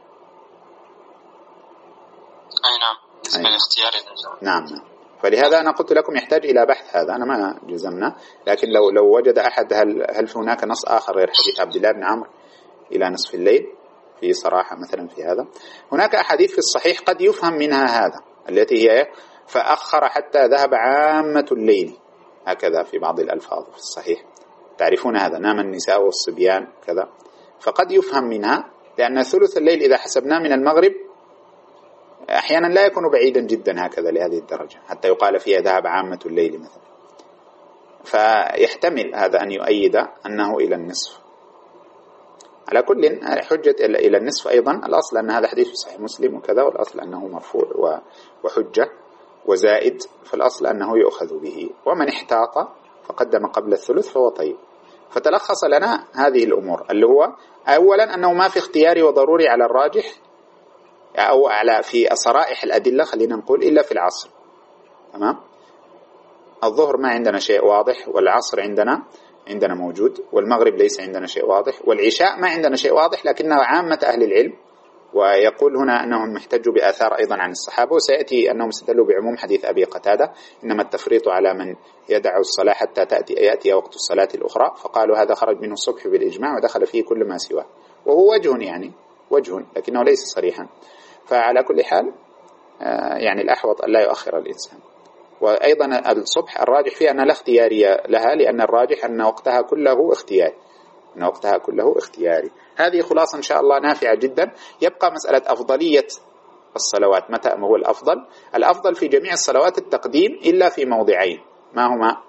أي نعم، بالنسبة لاختيار العشاء. نعم نعم. فلهذا أنا قلت لكم يحتاج إلى بحث، هذا أنا ما جزمنا، لكن لو لو وجد أحد هل هل هناك نص آخر غير حديث عبد الله بن عمرو إلى نصف الليل في صراحة مثلا في هذا. هناك أحاديث في الصحيح قد يفهم منها هذا، التي هي فأخر حتى ذهب عامة الليل، هكذا في بعض الألفاظ في الصحيح، تعرفون هذا، نام النساء والصبيان كذا، فقد يفهم منها، لأن ثلث الليل إذا حسبناه من المغرب أحيانا لا يكون بعيدا جدا هكذا لهذه الدرجة حتى يقال فيها ذهب عامة الليل مثلا، فيحتمل هذا أن يؤيد أنه إلى النصف. على كل حجة إلى النصف أيضا الأصل أن هذا حديث في صحيح مسلم وكذا، والأصل أنه مرفوع وحجة وزائد، فالأصل أنه يؤخذ به، ومن احتاط فقدم قبل الثلث فهو طيب. فتلخص لنا هذه الأمور، اللي هو أولا أنه ما في اختياري وضروري على الراجح أو على في صرائح الأدلة خلينا نقول إلا في العصر، تمام. الظهر ما عندنا شيء واضح، والعصر عندنا عندنا موجود، والمغرب ليس عندنا شيء واضح، والعشاء ما عندنا شيء واضح، لكن عامة أهل العلم، ويقول هنا أنهم محتجوا بآثار أيضا عن الصحابة، وسيأتي أنهم استدلوا بعموم حديث أبي قتادة إنما التفريط على من يدع الصلاة حتى تأتي يأتي وقت الصلاة الأخرى، فقالوا هذا خرج منه الصبح بالإجماع ودخل فيه كل ما سواه، وهو وجه يعني وجه لكنه ليس صريحا. فعلى كل حال يعني الأحوط أن لا يؤخر الإنسان. وأيضا الصبح الراجح فيها أن لا اختيارية لها، لأن الراجح أن وقتها كله اختياري، أن وقتها كله اختياري. هذه خلاصة إن شاء الله نافعة جدا. يبقى مسألة أفضلية الصلوات، متى هو الأفضل؟ الأفضل في جميع الصلوات التقديم إلا في موضعين، ما هما؟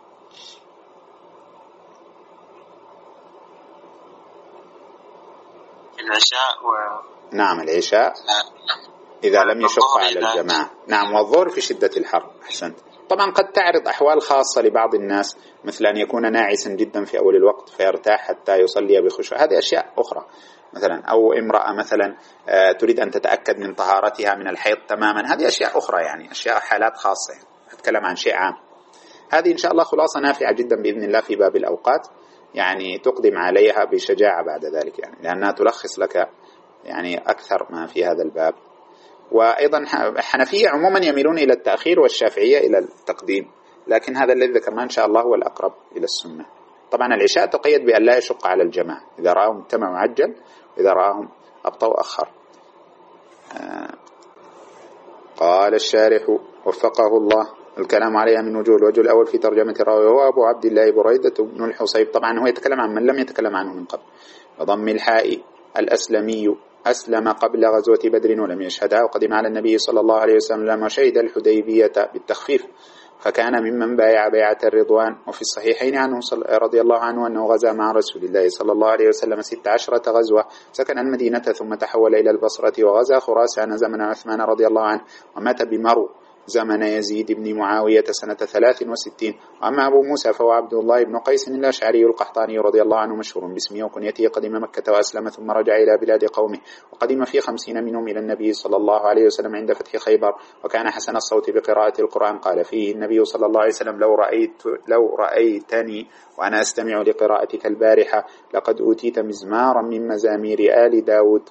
العشاء و... نعم العشاء إذا لم يشق على الجماعة، نعم، والظهر في شدة الحر. أحسنت. طبعا قد تعرض أحوال خاصة لبعض الناس، مثل أن يكون ناعسا جدا في أول الوقت فيرتاح حتى يصلي بخشوع، هذه أشياء أخرى مثلا، أو امرأة مثلا تريد أن تتأكد من طهارتها من الحيض تماما، هذه أشياء أخرى يعني، أشياء حالات خاصة، أتكلم عن شيء عام. هذه إن شاء الله خلاصة نافعة جدا بإذن الله في باب الأوقات، يعني تقدم عليها بشجاعة بعد ذلك يعني، لأنها تلخص لك يعني أكثر ما في هذا الباب. وأيضا الحنفية عموما يميلون إلى التأخير، والشافعية إلى التقديم، لكن هذا الذي ذكرناه إن شاء الله هو الأقرب إلى السنة. طبعا العشاء تقيد بأن لا يشق على الجماعة، إذا رأهم اجتمعوا عجل، وإذا رأهم أبطأوا أخر. آه قال الشارح وفقه الله الكلام عليها من وجوه. الوجه الأول في ترجمة راوي هو أبو عبد الله بريدة بن الحصيب، طبعا هو يتكلم عن من لم يتكلم عنه من قبل. وضم الحاء الأسلمي، أسلم قبل غزوة بدر ولم يشهدها، وقدم على النبي صلى الله عليه وسلم لما شهد الحديبية بالتخفيف، فكان ممن بايع بيعة الرضوان. وفي الصحيحين عنه رضي الله عنه أنه غزا مع رسول الله صلى الله عليه وسلم ست عشرة غزوة، سكن المدينة ثم تحول إلى البصرة، وغزا خراسان زمن عثمان رضي الله عنه، ومات بمرو زمن يزيد بن معاوية سنة ثلاث وستين. وأما أبو موسى فهو عبد الله بن قيس الأشعري القحطاني رضي الله عنه، مشهور باسمه وكنيته، قدم مكة وأسلم ثم رجع إلى بلاد قومه، وقدم في خمسين منهم إلى النبي صلى الله عليه وسلم عند فتح خيبر، وكان حسن الصوت بقراءة القرآن. قال فيه النبي صلى الله عليه وسلم لو رأيت لو رأيتني وأنا أستمع لقراءتك البارحة لقد أوتيت مزمارا من مزامير آل داود.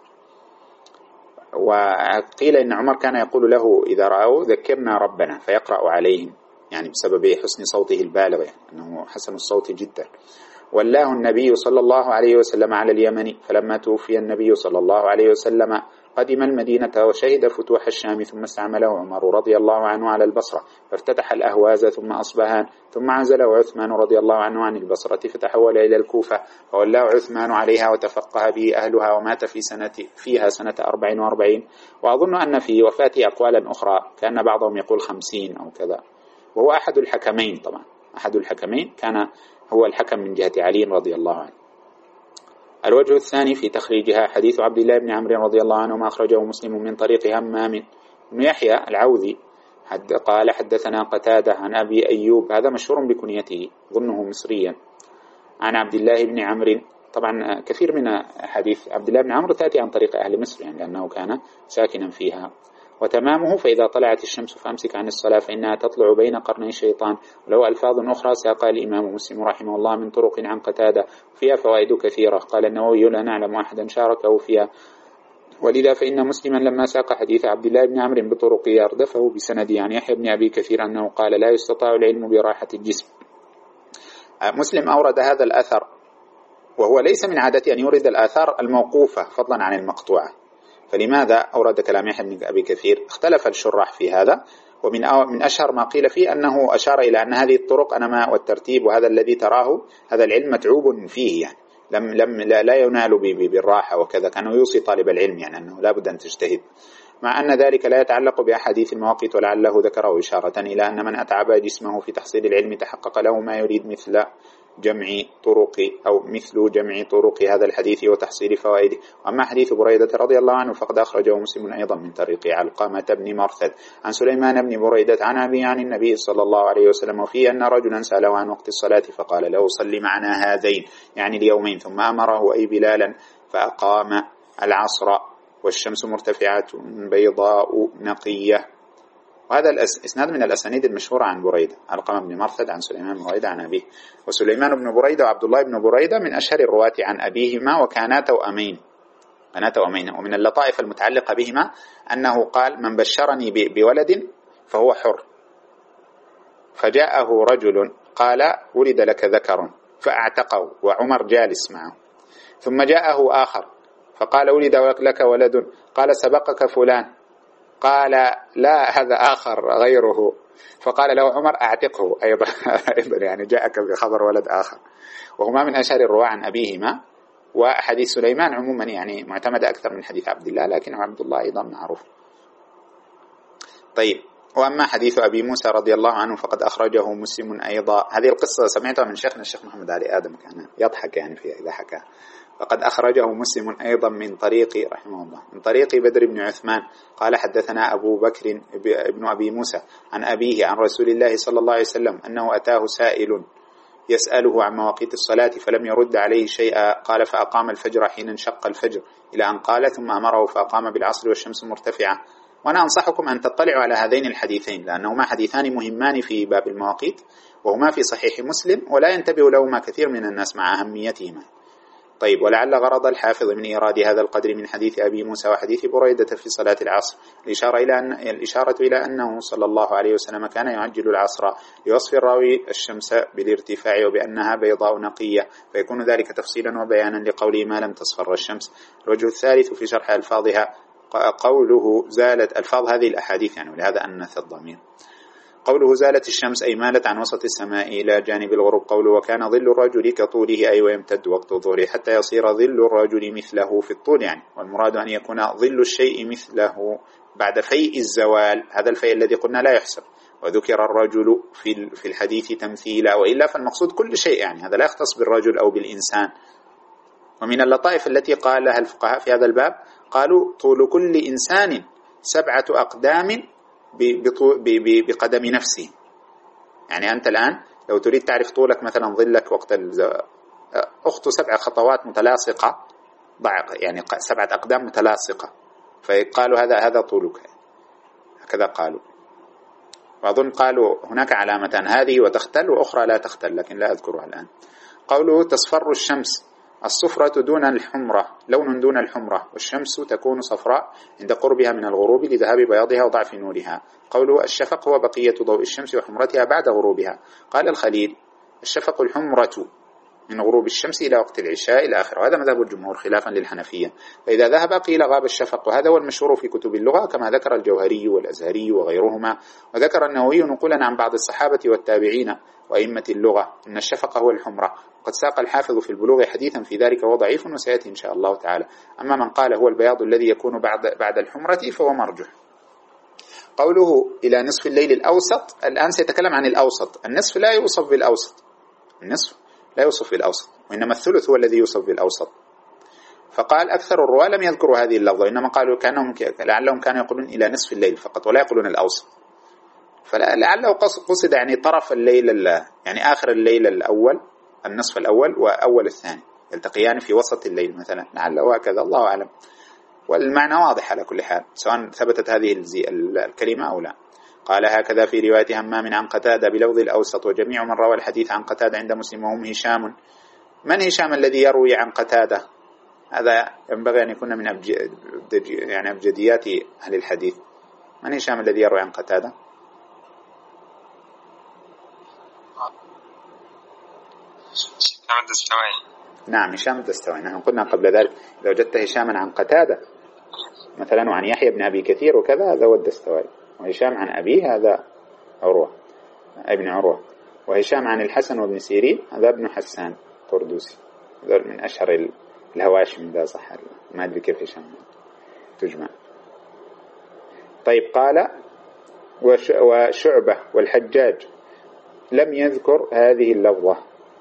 وقيل إن عمر كان يقول له إذا رأوا ذكرنا ربنا، فيقرأ عليهم يعني بسبب حسن صوته البالغ، يعني أنه حسن الصوت جدا. ولاه النبي صلى الله عليه وسلم على اليمن، فلما توفي النبي صلى الله عليه وسلم قدم المدينة وشهد فتوح الشام، ثم استعمله عمر رضي الله عنه على البصرة، فافتتح الأهواز ثم أصبهان، ثم عزله عثمان رضي الله عنه عن البصرة فتحول إلى الكوفة، فولاه عثمان عليها وتفقه به أهلها، ومات في سنة فيها سنة أربع وأربعين. وأظن أن في وفاته أقوالا أخرى، كان بعضهم يقول خمسين أو كذا، وهو أحد الحكمين، طبعا أحد الحكمين، كان هو الحكم من جهة علي رضي الله عنه. الوجه الثاني في تخريجها حديث عبد الله بن عمرو رضي الله عنه، ما أخرجه مسلم من طريق همام بن يحيى العوذي حد قال حدثنا قتادة عن أبي أيوب، هذا مشهور بكنيته ظنه مصريا، عن عبد الله بن عمرو طبعا كثير من حديث عبد الله بن عمرو تأتي عن طريق أهل مصر، يعني لأنه كان ساكنا فيها. وتمامه فإذا طلعت الشمس فأمسك عن الصلاة فإنها تطلع بين قرني الشيطان. ولو ألفاظ أخرى ساقها الإمام مسلم رحمه الله من طرق عن قتادة فيها فوائد كثيرة. قال النووي لا نعلم أحدا شاركه فيها، ولذا فإن مسلما لما ساق حديث عبد الله بن عمرو بطرقه أردفه بسنده عن يحيى بن أبي كثير أنه قال لا يستطاع العلم براحة الجسم. مسلم أورد هذا الأثر، وهو ليس من عادته أن يورد الآثار الموقوفة فضلا عن المقطوعة. فلماذا أورد كلام يحيى بن أبي كثير؟ اختلف الشراح في هذا، ومن من أشهر ما قيل فيه أنه أشار إلى أن هذه الطرق أنما والترتيب وهذا الذي تراه هذا العلم متعوب فيه، يعني لم لم لا, لا ينال بالراحة وكذا، كانه يوصي طالب العلم يعني أنه لا بد أن تجتهد، مع أن ذلك لا يتعلق بأحاديث المواقيت، ولعله ذكره إشارة إلى أن من أتعب جسمه في تحصيل العلم تحقق له ما يريد مثل جمع طرق أو مثل جمع طرق هذا الحديث وتحصيل فوائده. وأما حديث بريدة رضي الله عنه فقد أخرجه مسلم أيضا من طريق علقمة بن مرثد عن سليمان بن بريدة عن أبي عن النبي صلى الله عليه وسلم، وفيه أن رجلا سأله عن وقت الصلاة فقال له صل معنا هذين يعني اليومين، ثم أمره أي بلالا فأقام العصر والشمس مرتفعة بيضاء نقية. وهذا الإسناد من الأسانيد المشهورة عن بريدة، علقمة بن مرثد عن سليمان بن بريدة عن أبيه. وسليمان بن بريدة وعبد الله بن بريدة من أشهر الرواة عن أبيهما وكانا توأمين، كانا توأمين. ومن اللطائف المتعلقة بهما أنه قال من بشرني بولد فهو حر، فجاءه رجل قال ولد لك ذكر فأعتقه وعمر جالس معه، ثم جاءه آخر فقال ولد لك ولد قال سبقك فلان، قال لا هذا آخر غيره، فقال له عمر أعتقه أيضا أيضا يعني جاءك بخبر ولد آخر. وهما من أشهر الرواة عن أبيهما. وحديث سليمان عموما يعني معتمد أكثر من حديث عبد الله، لكن عبد الله أيضا معروف. طيب، وأما حديث أبي موسى رضي الله عنه فقد أخرجه مسلم أيضا. هذه القصة سمعتها من شيخنا الشيخ محمد علي آدم، كان يضحك يعني فيها إذا حكى. فقد أخرجه مسلم أيضا من طريق رحمه الله من طريق بدر بن عثمان قال حدثنا أبو بكر ابن أبي موسى عن أبيه عن رسول الله صلى الله عليه وسلم أنه أتاه سائل يسأله عن مواقيت الصلاة فلم يرد عليه شيئا، قال فأقام الفجر حين انشق الفجر إلى أن قال ثم أمره فأقام بالعصر والشمس مرتفعة. وأنا أنصحكم أن تطلعوا على هذين الحديثين لأنهما حديثان مهمان في باب المواقيت، وهما في صحيح مسلم ولا ينتبه لهما كثير من الناس مع أهميتهما. طيب، ولعل غرض الحافظ من إيراد هذا القدر من حديث أبي موسى وحديث بريدة في صلاة العصر الإشارة إلى أن الإشارة إلى أنه صلى الله عليه وسلم كان يعجل العصر لوصف الراوي الشمس بالارتفاع وبأنها بيضاء نقية، فيكون ذلك تفصيلا وبيانا لقوله ما لم تصفر الشمس. الوجه الثالث في شرح ألفاظها قوله زالت ألفاظ هذه الأحاديث يعني، ولهذا أنث الضمير. قوله زالت الشمس أي مالت عن وسط السماء إلى جانب الغروب. قوله وكان ظل الرجل كطوله أي ويمتد وقت ظهره حتى يصير ظل الرجل مثله في الطول يعني، والمراد أن يكون ظل الشيء مثله بعد فيء الزوال، هذا الفيء الذي قلنا لا يحسب. وذكر الرجل في في الحديث تمثيلا، وإلا فالمقصود كل شيء يعني، هذا لا يختص بالرجل أو بالإنسان. ومن اللطائف التي قالها الفقهاء في هذا الباب قالوا طول كل إنسان سبعة أقدام بقدم نفسه. يعني أنت الآن لو تريد تعرف طولك مثلا ظلك وقت أخطو سبع خطوات متلاصقة، يعني سبعة أقدام متلاصقة، فقالوا هذا هذا طولك، هكذا قالوا. وأظن قالوا هناك علامتان، هذه وتختل وأخرى لا تختل، لكن لا أذكرها الآن. قوله تصفر الشمس الصفرة دون الحمرة، لون دون الحمرة، والشمس تكون صفراء عند قربها من الغروب لذهاب بياضها وضعف نورها. قوله الشفق هو بقية ضوء الشمس وحمرتها بعد غروبها. قال الخليل الشفق الحمرة من غروب الشمس إلى وقت العشاء إلى آخره، وهذا مذهب الجمهور خلافا للحنفية. فإذا ذهب قيل غاب الشفق، وهذا هو المشهور في كتب اللغة كما ذكر الجوهري والأزهري وغيرهما. وذكر النووي نقولا عن بعض الصحابة والتابعين وأئمة اللغة أن الشفق هو الحمرة، وقد ساق الحافظ في البلوغ حديثا في ذلك وضعيف وسيأتي إن شاء الله تعالى. أما من قال هو البياض الذي يكون بعد بعد الحمرة فهو مرجح. قوله إلى نصف الليل الأوسط، الآن سيتكلم عن الأوسط. النصف لا يوصف بالأوسط، النصف لا يوصف بالأوسط، وإنما الثلث هو الذي يوصف بالأوسط. فقال أكثر الرواة لم يذكروا هذه اللفظة، إنما قالوا كانهم لعلهم كانوا يقولون إلى نصف الليل فقط ولا يقولون الأوسط، فلعله قصد يعني طرف الليل، يعني آخر الليل الأول، النصف الأول وأول الثاني، يلتقيان في وسط الليل مثلا لعله هكذا، الله أعلم. والمعنى واضح على كل حال سواء ثبتت هذه الكلمة أو لا. قال هكذا في رواية همام عن قتادة بلفظ الأوسط، وجميع من روى الحديث عن قتادة عند مسلم وهم هشام. من هشام الذي يروي عن قتادة؟ هذا ينبغي أن يكون من أبجد يعني أبجديات أهل الحديث. من هشام الذي يروي عن قتادة؟ هشام الدستوائي. نعم هشام الدستوائي. نحن قلنا قبل ذلك لو وجدت هشاما عن قتادة مثلا وعن يحيى بن أبي كثير وكذا هذا هو الدستوائي، وهشام عن أبيه هذا عروة ابن عروة، وهشام عن الحسن وابن سيرين هذا ابن حسان طردوسي، هذول من أشهر الهواشم ذا صح، ما أدري كيف هشام تجمع. طيب قال وشعبة والحجاج لم يذكر هذه اللفظة.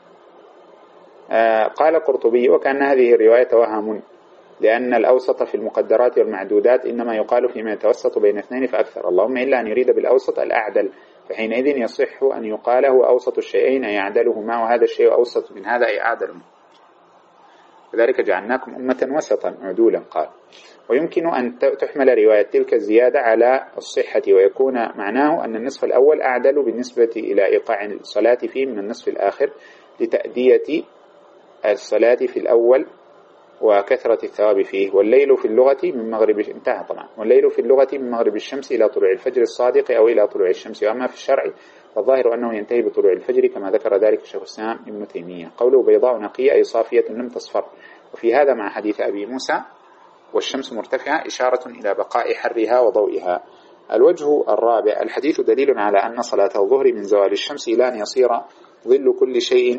آه قال قرطبي وكأن هذه الرواية وهم، لأن الأوسط في المقدرات والمعدودات إنما يقال فيما يتوسط بين اثنين فأكثر، اللهم إلا أن يريد بالأوسط الأعدل، فحينئذ يصح أن يقال هو أوسط الشيئين أي أعدلهما، وهذا الشيء أوسط من هذا أي أعدل، لذلك جعلناكم أمة وسطا عدولا. قال ويمكن أن تحمل رواية تلك الزيادة على الصحة، ويكون معناه أن النصف الأول أعدل بالنسبة إلى إيقاع الصلاة فيه من النصف الآخر لتأدية الصلاة في الأول وكثرة الثواب فيه. والليل في اللغة من مغرب انتهى طبعا والليل في اللغة من مغرب الشمس إلى طلوع الفجر الصادق أو إلى طلوع الشمس، وأما في الشرع فالظاهر أنه ينتهي بطلوع الفجر كما ذكر ذلك شيخ الإسلام ابن تيمية. قوله بيضاء نقية أي صافية لم تصفر، وفي هذا مع حديث أبي موسى والشمس مرتفعة إشارة إلى بقاء حرها وضوئها. الوجه الرابع الحديث دليل على أن صلاة الظهر من زوال الشمس إلى أن يصير ظل كل شيء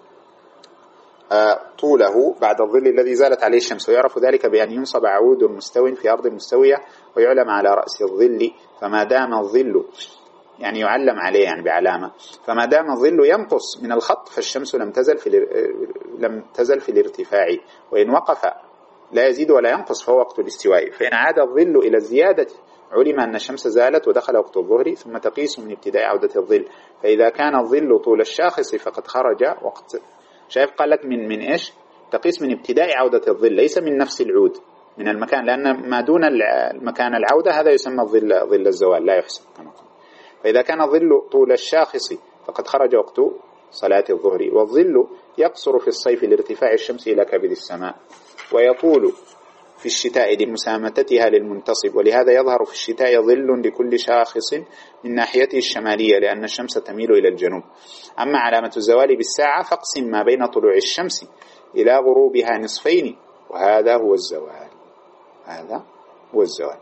طوله بعد الظل الذي زالت عليه الشمس، ويعرف ذلك بأن ينصب عود مستو في أرض مستوية ويعلم على رأس الظل، فما دام الظل يعني يعلم عليه يعني بعلامة، فما دام الظل ينقص من الخط فالشمس لم تزل في لم تزل في الارتفاع، وإن وقف لا يزيد ولا ينقص فهو وقت الاستواء، فإن عاد الظل إلى الزيادة علم أن الشمس زالت ودخل وقت الظهر، ثم تقيس من ابتداء عودة الظل، فإذا كان الظل طول الشاخص فقد خرج وقت. شايف قال لك من من إيش؟ تقيس من ابتداء عودة الظل ليس من نفس العود، من المكان، لأن ما دون المكان العودة هذا يسمى ظل ظل الزوال لا يحسب. فإذا كان الظل طول الشاخص فقد خرج وقت صلاة الظهر. والظل يقصر في الصيف لارتفاع الشمس إلى كبد السماء، ويطول في الشتاء لمسامتتها للمنتصب، ولهذا يظهر في الشتاء ظل لكل شاخص من ناحيته الشمالية لأن الشمس تميل إلى الجنوب. أما علامة الزوال بالساعة فاقسم ما بين طلوع الشمس إلى غروبها نصفين، وهذا هو الزوال. هذا هو الزوال.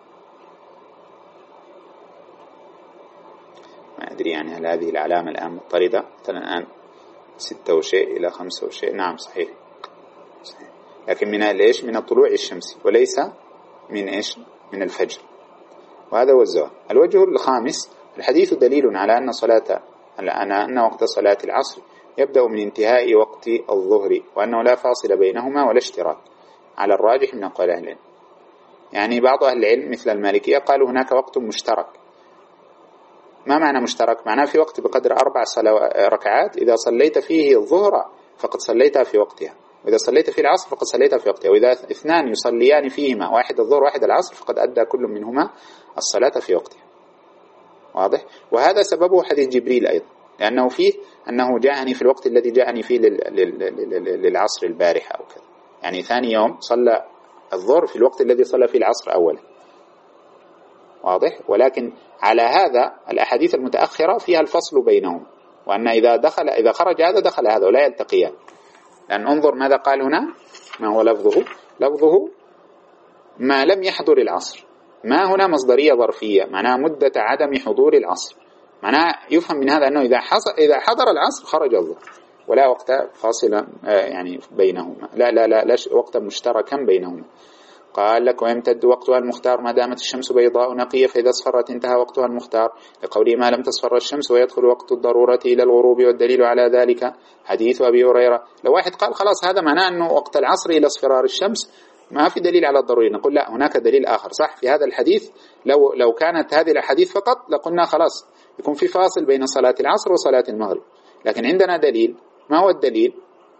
ما أدري يعني هل هذه العلامة الآن مضطردة، مثلا الآن ستة وشيء إلى خمسة وشيء، نعم صحيح صحيح، لكن من ليش؟ من الطلوع الشمسي وليس من إيش؟ من الفجر، وهذا هو الزوال. الوجه الخامس الحديث دليل على أن صلاة أن وقت صلاة العصر يبدأ من انتهاء وقت الظهر، وأنه لا فاصل بينهما ولا اشتراك على الراجح من أقوال أهل العلم. يعني بعض أهل العلم مثل المالكية قالوا هناك وقت مشترك. ما معنى مشترك؟ معناه في وقت بقدر أربع ركعات إذا صليت فيه الظهر فقد صليتها في وقتها، وإذا صليت فيه العصر فقد صليتها في وقتها، وإذا اثنان يصليان فيهما واحد الظهر واحد العصر فقد أدى كل منهما الصلاة في وقتها. واضح؟ وهذا سببه حديث جبريل أيضا، لأنه فيه أنه جاءني في الوقت الذي جاءني فيه للعصر البارحة أو كذا، يعني ثاني يوم صلى الظهر في الوقت الذي صلى فيه العصر أولا. واضح؟ ولكن على هذا الأحاديث المتأخرة فيها الفصل بينهم، وأن إذا دخل إذا خرج هذا دخل هذا ولا يلتقيان. لأن انظر ماذا قال هنا، ما هو لفظه؟ لفظه ما لم يحضر العصر. ما هنا مصدرية ظرفية، معناها مدة عدم حضور العصر، معناها يفهم من هذا أنه إذا إذا حضر العصر خرج الظهر، ولا وقت فاصلا يعني بينهما، لا لا لا, لا وقت مشتركا بينهما. قال لك ويمتد وقتها المختار ما دامت الشمس بيضاء نقية، فإذا اصفرت انتهى وقتها المختار، لقوله ما لم تصفر الشمس ويدخل وقت الضرورة إلى الغروب، والدليل على ذلك حديث أبي هريرة. لو واحد قال خلاص هذا معناه أنه وقت العصر إلى اصفرار الشمس ما في دليل على الضروري، نقول لا، هناك دليل آخر. صح في هذا الحديث، لو لو كانت هذه الحديث فقط لقلنا خلاص يكون في فاصل بين صلاة العصر وصلاة المغرب، لكن عندنا دليل. ما هو الدليل؟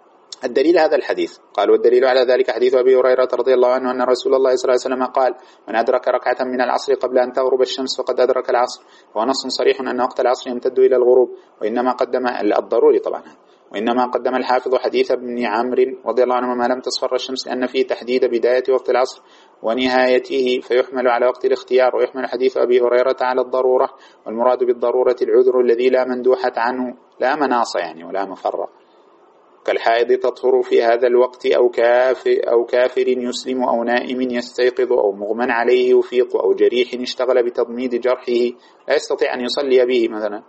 الدليل هذا الحديث. قال والدليل على ذلك حديث أبي هريرة رضي الله عنه أن رسول الله صلى الله عليه وسلم قال من أدرك ركعة من العصر قبل أن تغرب الشمس فقد أدرك العصر. هو نص صريح أن وقت العصر يمتد إلى الغروب، وإنما قدم الضروري طبعا وإنما قدم الحافظ حديث ابن عمرو رضي الله عنه ما لم تصفر الشمس لأن فيه تحديد بداية وقت العصر ونهايته، فيحمل على وقت الاختيار، ويحمل حديث أبي هريرة على الضرورة، والمراد بالضرورة العذر الذي لا مندوحة عنه، لا مناص يعني ولا مفر، كالحائض تطهر في هذا الوقت أو كافر, أو كافر يسلم أو نائم يستيقظ أو مغمى عليه يفيق أو جريح اشتغل بتضميد جرحه لا يستطيع أن يصلي به مثلا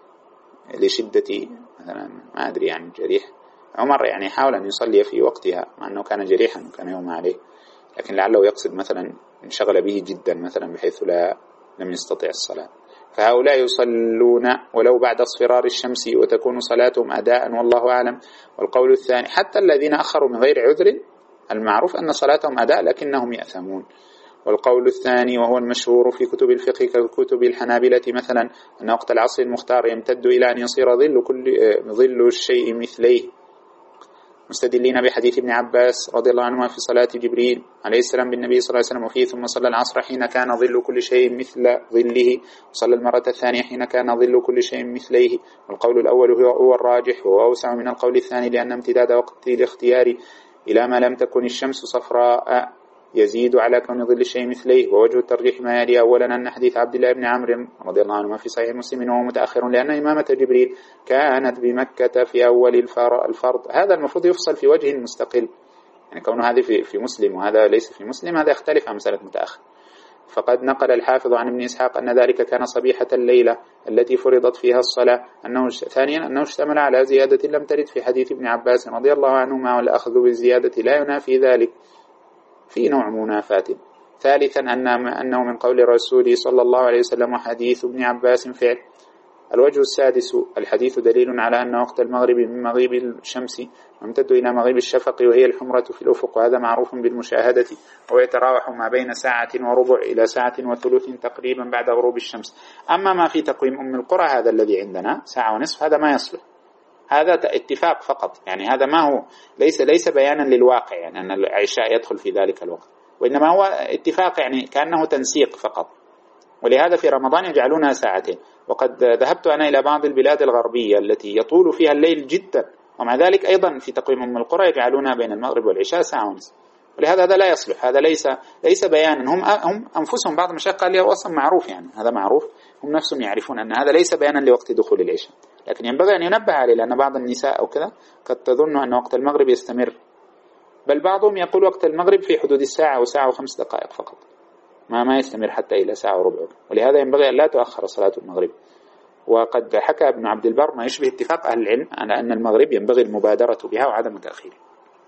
لشدة مثلا ما أدري يعني جريح. عمر يعني حاول أن يصلي في وقتها مع أنه كان جريحا وكان يغمى عليه، لكن لعله يقصد مثلا انشغل به جدا مثلا بحيث لا لم يستطيع الصلاة. فهؤلاء يصلون ولو بعد اصفرار الشمس وتكون صلاتهم أداء والله أعلم. والقول الثاني حتى الذين أخروا من غير عذر المعروف أن صلاتهم أداء لكنهم يأثمون. والقول الثاني وهو المشهور في كتب الفقه ككتب الحنابلة مثلا أن وقت العصر المختار يمتد إلى أن يصير ظل كل ظل الشيء مثليه، مستدلين بحديث ابن عباس رضي الله عنهما في صلاة جبريل عليه السلام بالنبي صلى الله عليه وسلم وفيه ثم صلى العصر حين كان ظل كل شيء مثل ظله، وصلى المرة الثانية حين كان ظل كل شيء مثليه. والقول الأول هو الراجح وهو أوسع من القول الثاني لأن امتداد وقت الاختيار إلى ما لم تكن الشمس صفراء يزيد على كون ظل الشيء مثليه. ووجه الترجيح ما يلي أولا أن حديث عبد الله بن عمرو رضي الله عنهما في صحيح مسلم وهو متأخر لأن إمامة جبريل كانت بمكة في أول الفرض. هذا المفروض يفصل في وجه مستقل، يعني كونه هذا في, في مسلم وهذا ليس في مسلم هذا يختلف عن مسألة متأخر. فقد نقل الحافظ عن ابن إسحاق أن ذلك كان صبيحة الليلة التي فرضت فيها الصلاة. أنه ثانيا أنه اشتمل على زيادة لم ترد في حديث ابن عباس رضي الله عنهما، والأخذ بالزيادة لا ينافي ذلك في نوع منافاة. ثالثا أن أنه من قول الرسول صلى الله عليه وسلم وحديث ابن عباس فعل. الوجه السادس الحديث دليل على أن وقت المغرب من مغيب الشمس يمتد إلى مغيب الشفق وهي الحمرة في الأفق، وهذا معروف بالمشاهدة، ويتراوح ما بين ساعة وربع إلى ساعة وثلث تقريبا بعد غروب الشمس. أما ما في تقويم أم القرى هذا الذي عندنا ساعة ونصف هذا ما يصلح، هذا اتفاق فقط، يعني هذا ما هو ليس ليس بيانا للواقع يعني أن العشاء يدخل في ذلك الوقت، وإنما هو اتفاق يعني كأنه تنسيق فقط. ولهذا في رمضان يجعلونها ساعتين. وقد ذهبت أنا إلى بعض البلاد الغربية التي يطول فيها الليل جدا، ومع ذلك أيضا في تقويم أم القرى يجعلونها بين المغرب والعشاء ساعة ونصف. ولهذا هذا لا يصلح، هذا ليس ليس بيانا. هم هم أنفسهم بعض المشايخ قال لي هو أصلا معروف، يعني هذا معروف، هم نفسهم يعرفون أن هذا ليس بيانا لوقت دخول العشاء، لكن ينبغي أن ينبه عليه لأن بعض النساء أو كذا قد تظن أن وقت المغرب يستمر، بل بعضهم يقول وقت المغرب في حدود الساعة وساعة وخمس دقائق فقط، ما ما يستمر حتى إلى ساعة وربع. ولهذا ينبغي أن لا تؤخر صلاة المغرب. وقد حكى ابن عبد البر ما يشبه اتفاق أهل العلم على أن المغرب ينبغي المبادرة بها وعدم تأخيره.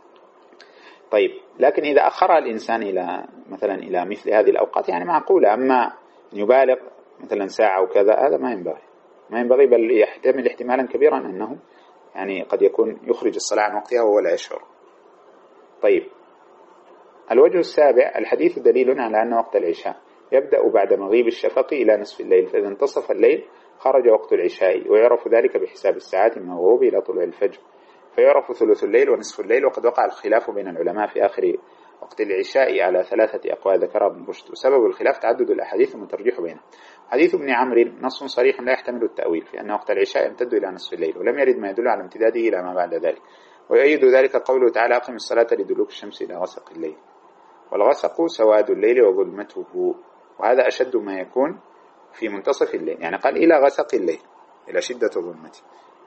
طيب، لكن إذا أخرها الإنسان إلى مثلا إلى مثل هذه الأوقات يعني معقولة، أما يبالغ مثلا ساعة وكذا هذا ما ينبغي ما ينبغي بل يحتمل احتمالا كبيرا أنه يعني قد يكون يخرج الصلاة عن وقتها وهو لا يشعر. طيب، الوجه السابع الحديث دليل على أن وقت العشاء يبدأ بعد مغيب الشفق إلى نصف الليل، فإذا انتصف الليل خرج وقت العشاء، ويعرف ذلك بحساب الساعات من الغروب إلى طلوع الفجر، فيعرف ثلث الليل ونصف الليل. وقد وقع الخلاف بين العلماء في آخر وقت العشاء على ثلاثة أقوال ذكرها ابن رشد، وسبب الخلاف تعدد الأحاديث والترجيح بينها. حديث ابن عمرو نص صريح لا يحتمل التأويل في أن وقت العشاء يمتد إلى نصف الليل، ولم يرد ما يدل على امتداده إلى ما بعد ذلك. ويؤيد ذلك قوله تعالى: أقم الصلاة لدلوك الشمس إلى غسق الليل. والغسق سواد الليل وظلمته، وهذا أشد ما يكون في منتصف الليل، يعني قال إلى غسق الليل، إلى شدة ظلمته.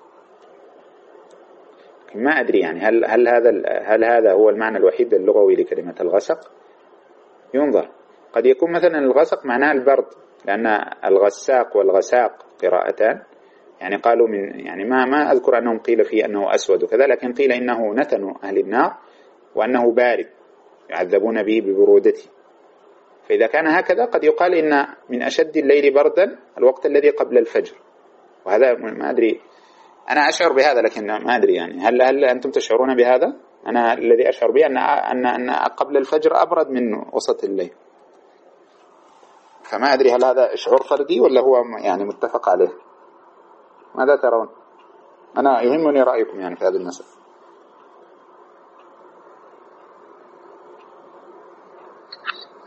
ما أدري يعني هل هل هذا هل هذا هو المعنى الوحيد اللغوي لكلمة الغسق؟ ينظر، قد يكون مثلا الغسق معناه البرد، لأن الغساق والغساق قراءتان، يعني قالوا من يعني ما ما أذكر أنهم قيل فيه أنه أسود وكذا، لكن قيل إنه نتن أهل النار وأنه بارد يعذبون به ببرودته. فإذا كان هكذا قد يقال إن من أشد الليل بردا الوقت الذي قبل الفجر، وهذا ما أدري، أنا أشعر بهذا لكن ما أدري يعني هل هل أنتم تشعرون بهذا؟ أنا الذي أشعر به أن أن أن قبل الفجر أبرد من وسط الليل، فما أدري هل هذا شعور فردي ولا هو يعني متفق عليه؟ ماذا ترون؟ أنا يهمني رأيكم يعني في هذه المسألة.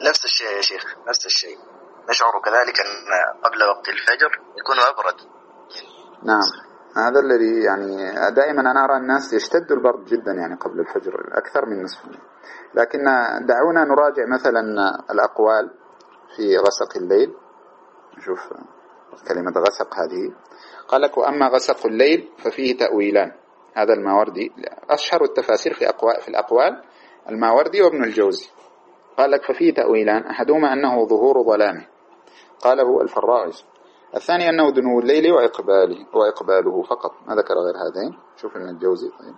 نفس الشيء يا شيخ، نفس الشيء. نشعر كذلك أن قبل وقت الفجر يكون أبرد. نعم، هذا الذي يعني دائما أنا أرى الناس يشتد البرد جدا يعني قبل الفجر أكثر من نصف الليل. لكن دعونا نراجع مثلا الأقوال في غسق الليل. نشوف كلمة غسق هذه. قال لك: وأما غسق الليل ففيه تأويلان. هذا الماوردي أشهر التفاسير في أقوال في الأقوال، الماوردي وابن الجوزي. قال لك: ففيه تأويلان، أحدهما أنه ظهور ظلامه، قاله الفراعي. الثاني أنه دنو الليل وإقباله وإقباله فقط، ما ذكر غير هذين. شوف ابن الجوزي. طيب.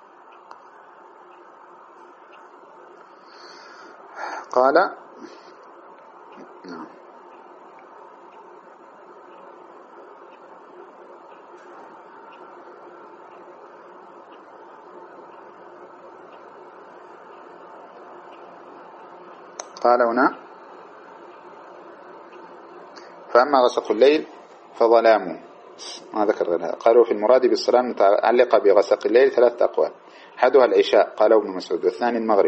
قال نعم. قال هنا: فأما غسق الليل فظلامه، ما ذكر غير هذا. قالوا في المراد بالصلاة متعلقة بغسق الليل ثلاثة أقوال، أحدها العشاء قاله ابن مسعود، والثاني المغرب،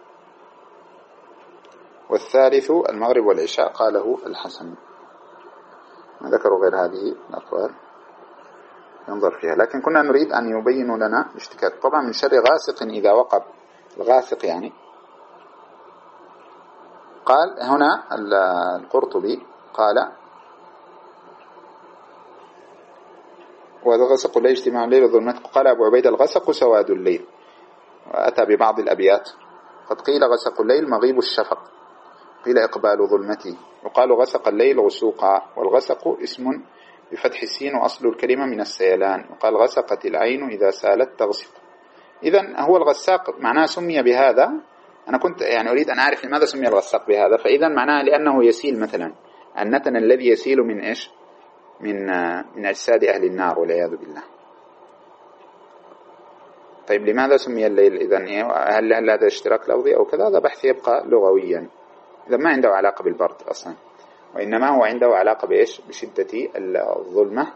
والثالث المغرب والعشاء قاله الحسن. ما ذكروا غير هذه الأقوال، ينظر فيها. لكن كنا نريد أن يبينوا لنا الاشتكاك. طبعا من شر غاسق إذا وقب، الغاسق يعني. قال هنا القرطبي قال: وغسق الليل اجتماع الليل وظلمته. قال أبو عبيد: الغسق سواد الليل. وأتى ببعض الأبيات: قد قيل غسق الليل مغيب الشفق، قيل إقبال ظلمته، وقال غسق الليل غسوقا، والغسق اسم بفتح السين وأصل الكلمة من السيلان، وقال غسقت العين إذا سالت تغسق. إذن هو الغساق معناه سمي بهذا. أنا كنت يعني أريد أن أعرف لماذا سمي الغساق بهذا، فإذا معناه لأنه يسيل مثلا النتن الذي يسيل من إيش؟ من من أجساد أهل النار والعياذ بالله. طيب لماذا سمي الليل إذن؟ هل هل هذا اشتراك لفظي أو كذا؟ هذا بحث يبقى لغويا، إذا ما عنده علاقة بالبرد أصلا، وإنما هو عنده علاقة بإيش؟ بشدة الظلمة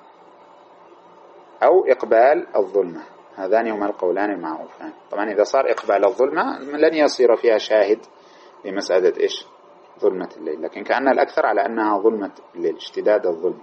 أو إقبال الظلمة. هذان هما القولان المعروفان. طبعا إذا صار إقبال الظلمة لن يصير فيها شاهد لمسألة إيش؟ ظلمة الليل، لكن كأن الأكثر على أنها ظلمة الليل، اشتداد الظلمة.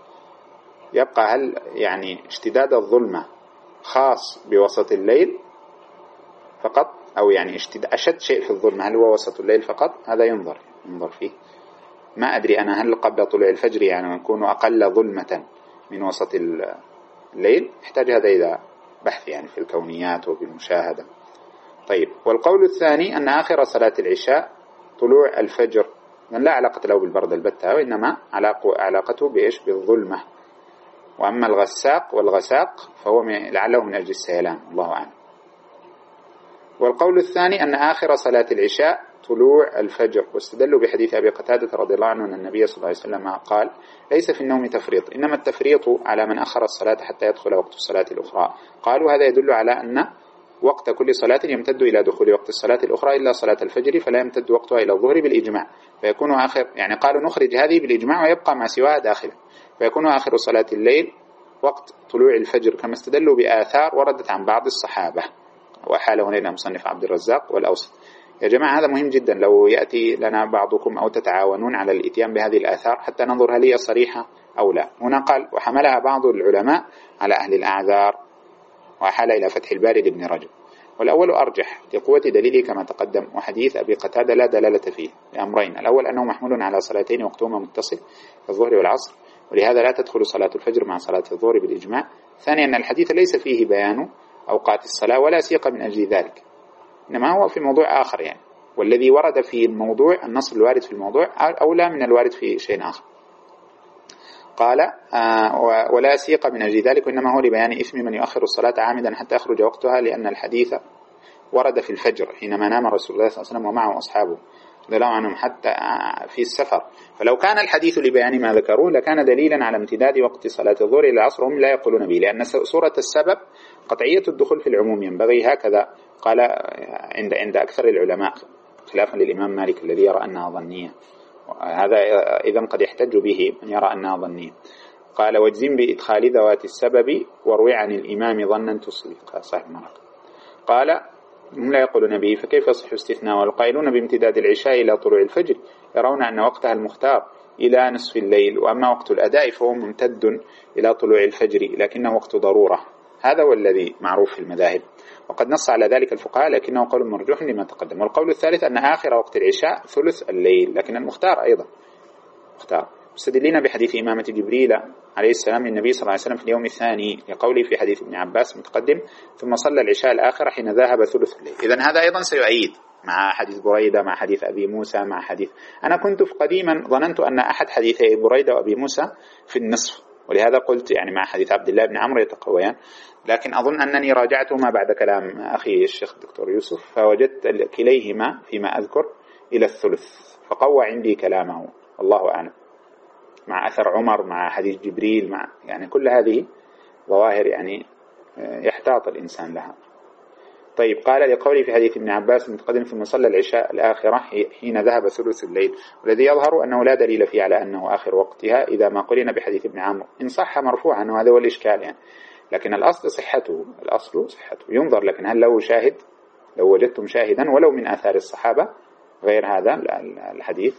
يبقى هل يعني اشتداد الظلمة خاص بوسط الليل فقط، أو يعني أشد شيء في الظلمة هل هو وسط الليل فقط؟ هذا ينظر ينظر فيه. ما أدري أنا هل قبل طلوع الفجر يعني يكون أقل ظلمة من وسط الليل؟ يحتاج هذا إلى بحث يعني في الكونيات وبالمشاهدة. طيب، والقول الثاني أن آخر صلاة العشاء طلوع الفجر، من لا علاقة له بالبرد البتة، وإنما علاقته بإيش؟ بالظلمة. وأما الغساق والغساق فهو لعله من أجل السيلان، الله أعلم. والقول الثاني أن آخر صلاة العشاء طلوع الفجر، واستدلوا بحديث أبي قتادة رضي الله عنه أن النبي صلى الله عليه وسلم قال: ليس في النوم تفريط، إنما التفريط على من أخر الصلاة حتى يدخل وقت الصلاة الأخرى. قالوا هذا يدل على أن وقت كل صلاة يمتد إلى دخول وقت الصلاة الأخرى إلا صلاة الفجر، فلا يمتد وقتها إلى الظهر بالإجماع، فيكون آخر يعني قالوا نخرج هذه بالإجماع ويبقى ما سواها داخلا، فيكون آخر صلاة الليل وقت طلوع الفجر، كما استدلوا بآثار وردت عن بعض الصحابة، وحاله هنا مصنف عبد الرزاق والأوسط. يا جماعة هذا مهم جدا، لو يأتي لنا بعضكم أو تتعاونون على الإتيان بهذه الآثار حتى ننظر هل هي صريحة أو لا. هنا قال: وحملها بعض العلماء على أهل الأعذار، وحال إلى فتح الباري لابن رجب. والأول أرجح لقوة دليله كما تقدم، وحديث أبي قتادة لا دلالة فيه لأمرين: الأول أنه محمول على صلاتين وقتهما متصل، الظهر والعصر، ولهذا لا تدخل صلاة الفجر مع صلاة الظهر بالإجماع. ثانيا أن الحديث ليس فيه بيان أوقات الصلاة ولا سيق من أجل ذلك، إنما هو في موضوع آخر يعني، والذي ورد في الموضوع النص الوارد في الموضوع أولى من الوارد في شيء آخر. قال: آه ولا سيق من أجل ذلك، وإنما هو لبيان إثم من يؤخر الصلاة عامدا حتى يخرج وقتها، لأن الحديث ورد في الفجر حينما نام رسول الله صلى الله عليه وسلم ومعه أصحابه رضي الله عنهم حتى في السفر، فلو كان الحديث لبيان ما ذكروه لكان دليلا على امتداد وقت صلاة الظهر إلى العصر، هم لا يقولون به، لأن صورة السبب قطعية الدخول في العموم ينبغي هكذا قال عند عند أكثر العلماء، خلافا للإمام مالك الذي يرى أنها ظنية. هذا إذن قد يحتج به من يرى أنها ظنية. قال: واجزم بإدخال ذوات السبب واروي عن الإمام ظنا تصدق، صاحب المراقب. قال: هم لا يقولون به فكيف يصح استثناء؟ والقائلون بامتداد العشاء إلى طلوع الفجر يرون أن وقتها المختار إلى نصف الليل، وأما وقت الأداء فهو ممتد إلى طلوع الفجر لكنه وقت ضرورة. هذا هو الذي معروف في المذاهب، وقد نص على ذلك الفقهاء لكنه قول مرجوح لما تقدم. والقول الثالث أن آخر وقت العشاء ثلث الليل، لكن المختار أيضا مختار، مستدلين بحديث إمامة جبريل عليه السلام للنبي صلى الله عليه وسلم في اليوم الثاني لقوله في حديث ابن عباس متقدم ثم صلى العشاء الآخرة حين ذهب ثلث الليل. إذن هذا أيضا سيؤيد مع حديث بريدة، مع حديث أبي موسى، مع حديث أنا كنت قديما ظننت أن أحد حديثي بريدة وأبي موسى في النصف، ولهذا قلت يعني مع حديث عبد الله بن عمرو يتقويان، لكن أظن أنني راجعتهما بعد كلام أخي الشيخ الدكتور يوسف فوجدت كليهما فيما أذكر إلى الثلث، فقوى عندي كلامه الله أعلم، مع أثر عمر، مع حديث جبريل، مع يعني كل هذه ظواهر يعني يحتاط الإنسان لها. طيب قال لقولي في حديث ابن عباس متقدم ثم صلى العشاء الآخرة حين ذهب ثلث الليل، والذي يظهر أنه لا دليل فيه على أنه آخر وقتها إذا ما قلنا بحديث ابن عمرو إن صح مرفوعا، وهذا هو الإشكال يعني، لكن الأصل صحته، الأصل صحته ينظر، لكن هل له شاهد؟ لو وجدتم شاهدا ولو من آثار الصحابة غير هذا الحديث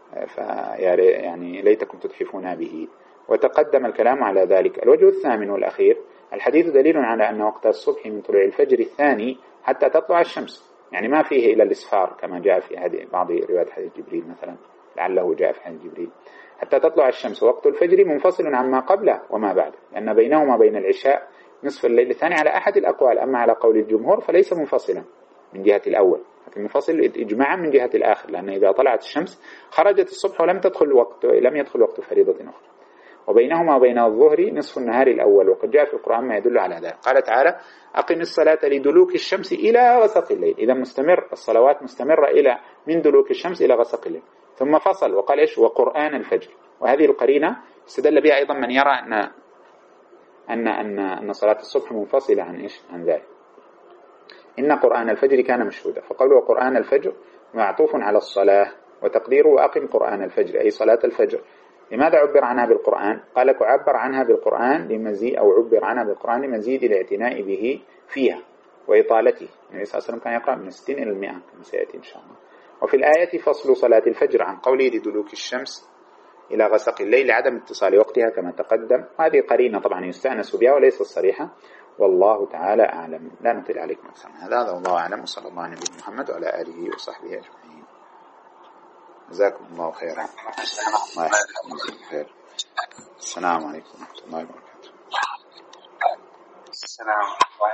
فيعني ليتكم تتحفون به. وتقدم الكلام على ذلك. الوجه الثامن والأخير الحديث دليل على أن وقت الصبح من طلوع الفجر الثاني حتى تطلع الشمس، يعني ما فيه إلى الإسفار كما جاء في بعض روايات حديث جبريل مثلا، لعله جاء في حديث جبريل حتى تطلع الشمس. وقت الفجر منفصل عما قبله وما بعده، لأن بينهما بين العشاء نصف الليل الثاني على أحد الأقوال، أما على قول الجمهور فليس منفصلا من جهة الأول، لكن منفصل إجماعا من جهة الآخر، لأن إذا طلعت الشمس خرجت الصبح ولم تدخل وقت لم يدخل وقت فريضة أخرى. وبينهما وبين الظهر نصف النهار الأول، وقد جاء في القرآن ما يدل على ذلك. قال تعالى أقم الصلاة لدلوك الشمس إلى غسق الليل، إذا مستمر الصلوات مستمرة إلى من دلوك الشمس إلى غسق الليل، ثم فصل وقال إيش وقرآن الفجر. وهذه القرينة استدل بها أيضا من يرى أن أن أن أن صلاة الصبح منفصلة عن إيش عن ذلك. إن قرآن الفجر كان مشهودا، فقوله قرآن الفجر معطوف على الصلاة، وتقديره أقم قرآن الفجر أي صلاة الفجر. لماذا عبر عنها بالقرآن؟ قال لك عبر عنها بالقرآن لمزيد، أو عبر عنها بالقرآن لمزيد الاعتناء به فيها وإطالته. النبي صلى الله عليه وسلم كان يقرأ من ستين إلى المئة كما سيأتي إن شاء الله. وفي الآية فصل صلاة الفجر عن قوله لدلوك الشمس إلى غسق الليل لعدم اتصال وقتها كما تقدم. هذه قرينة طبعا يستأنس بها وليست صريحة، والله تعالى أعلم. لا نطيل عليكم أكثر من هذا، هذا والله أعلم، وصلى الله على نبينا محمد وعلى آله وصحبه أجمعين. جزاكم الله خيرا. الله يحفظكم خير. السلام عليكم ورحمة الله وبركاته. السلام.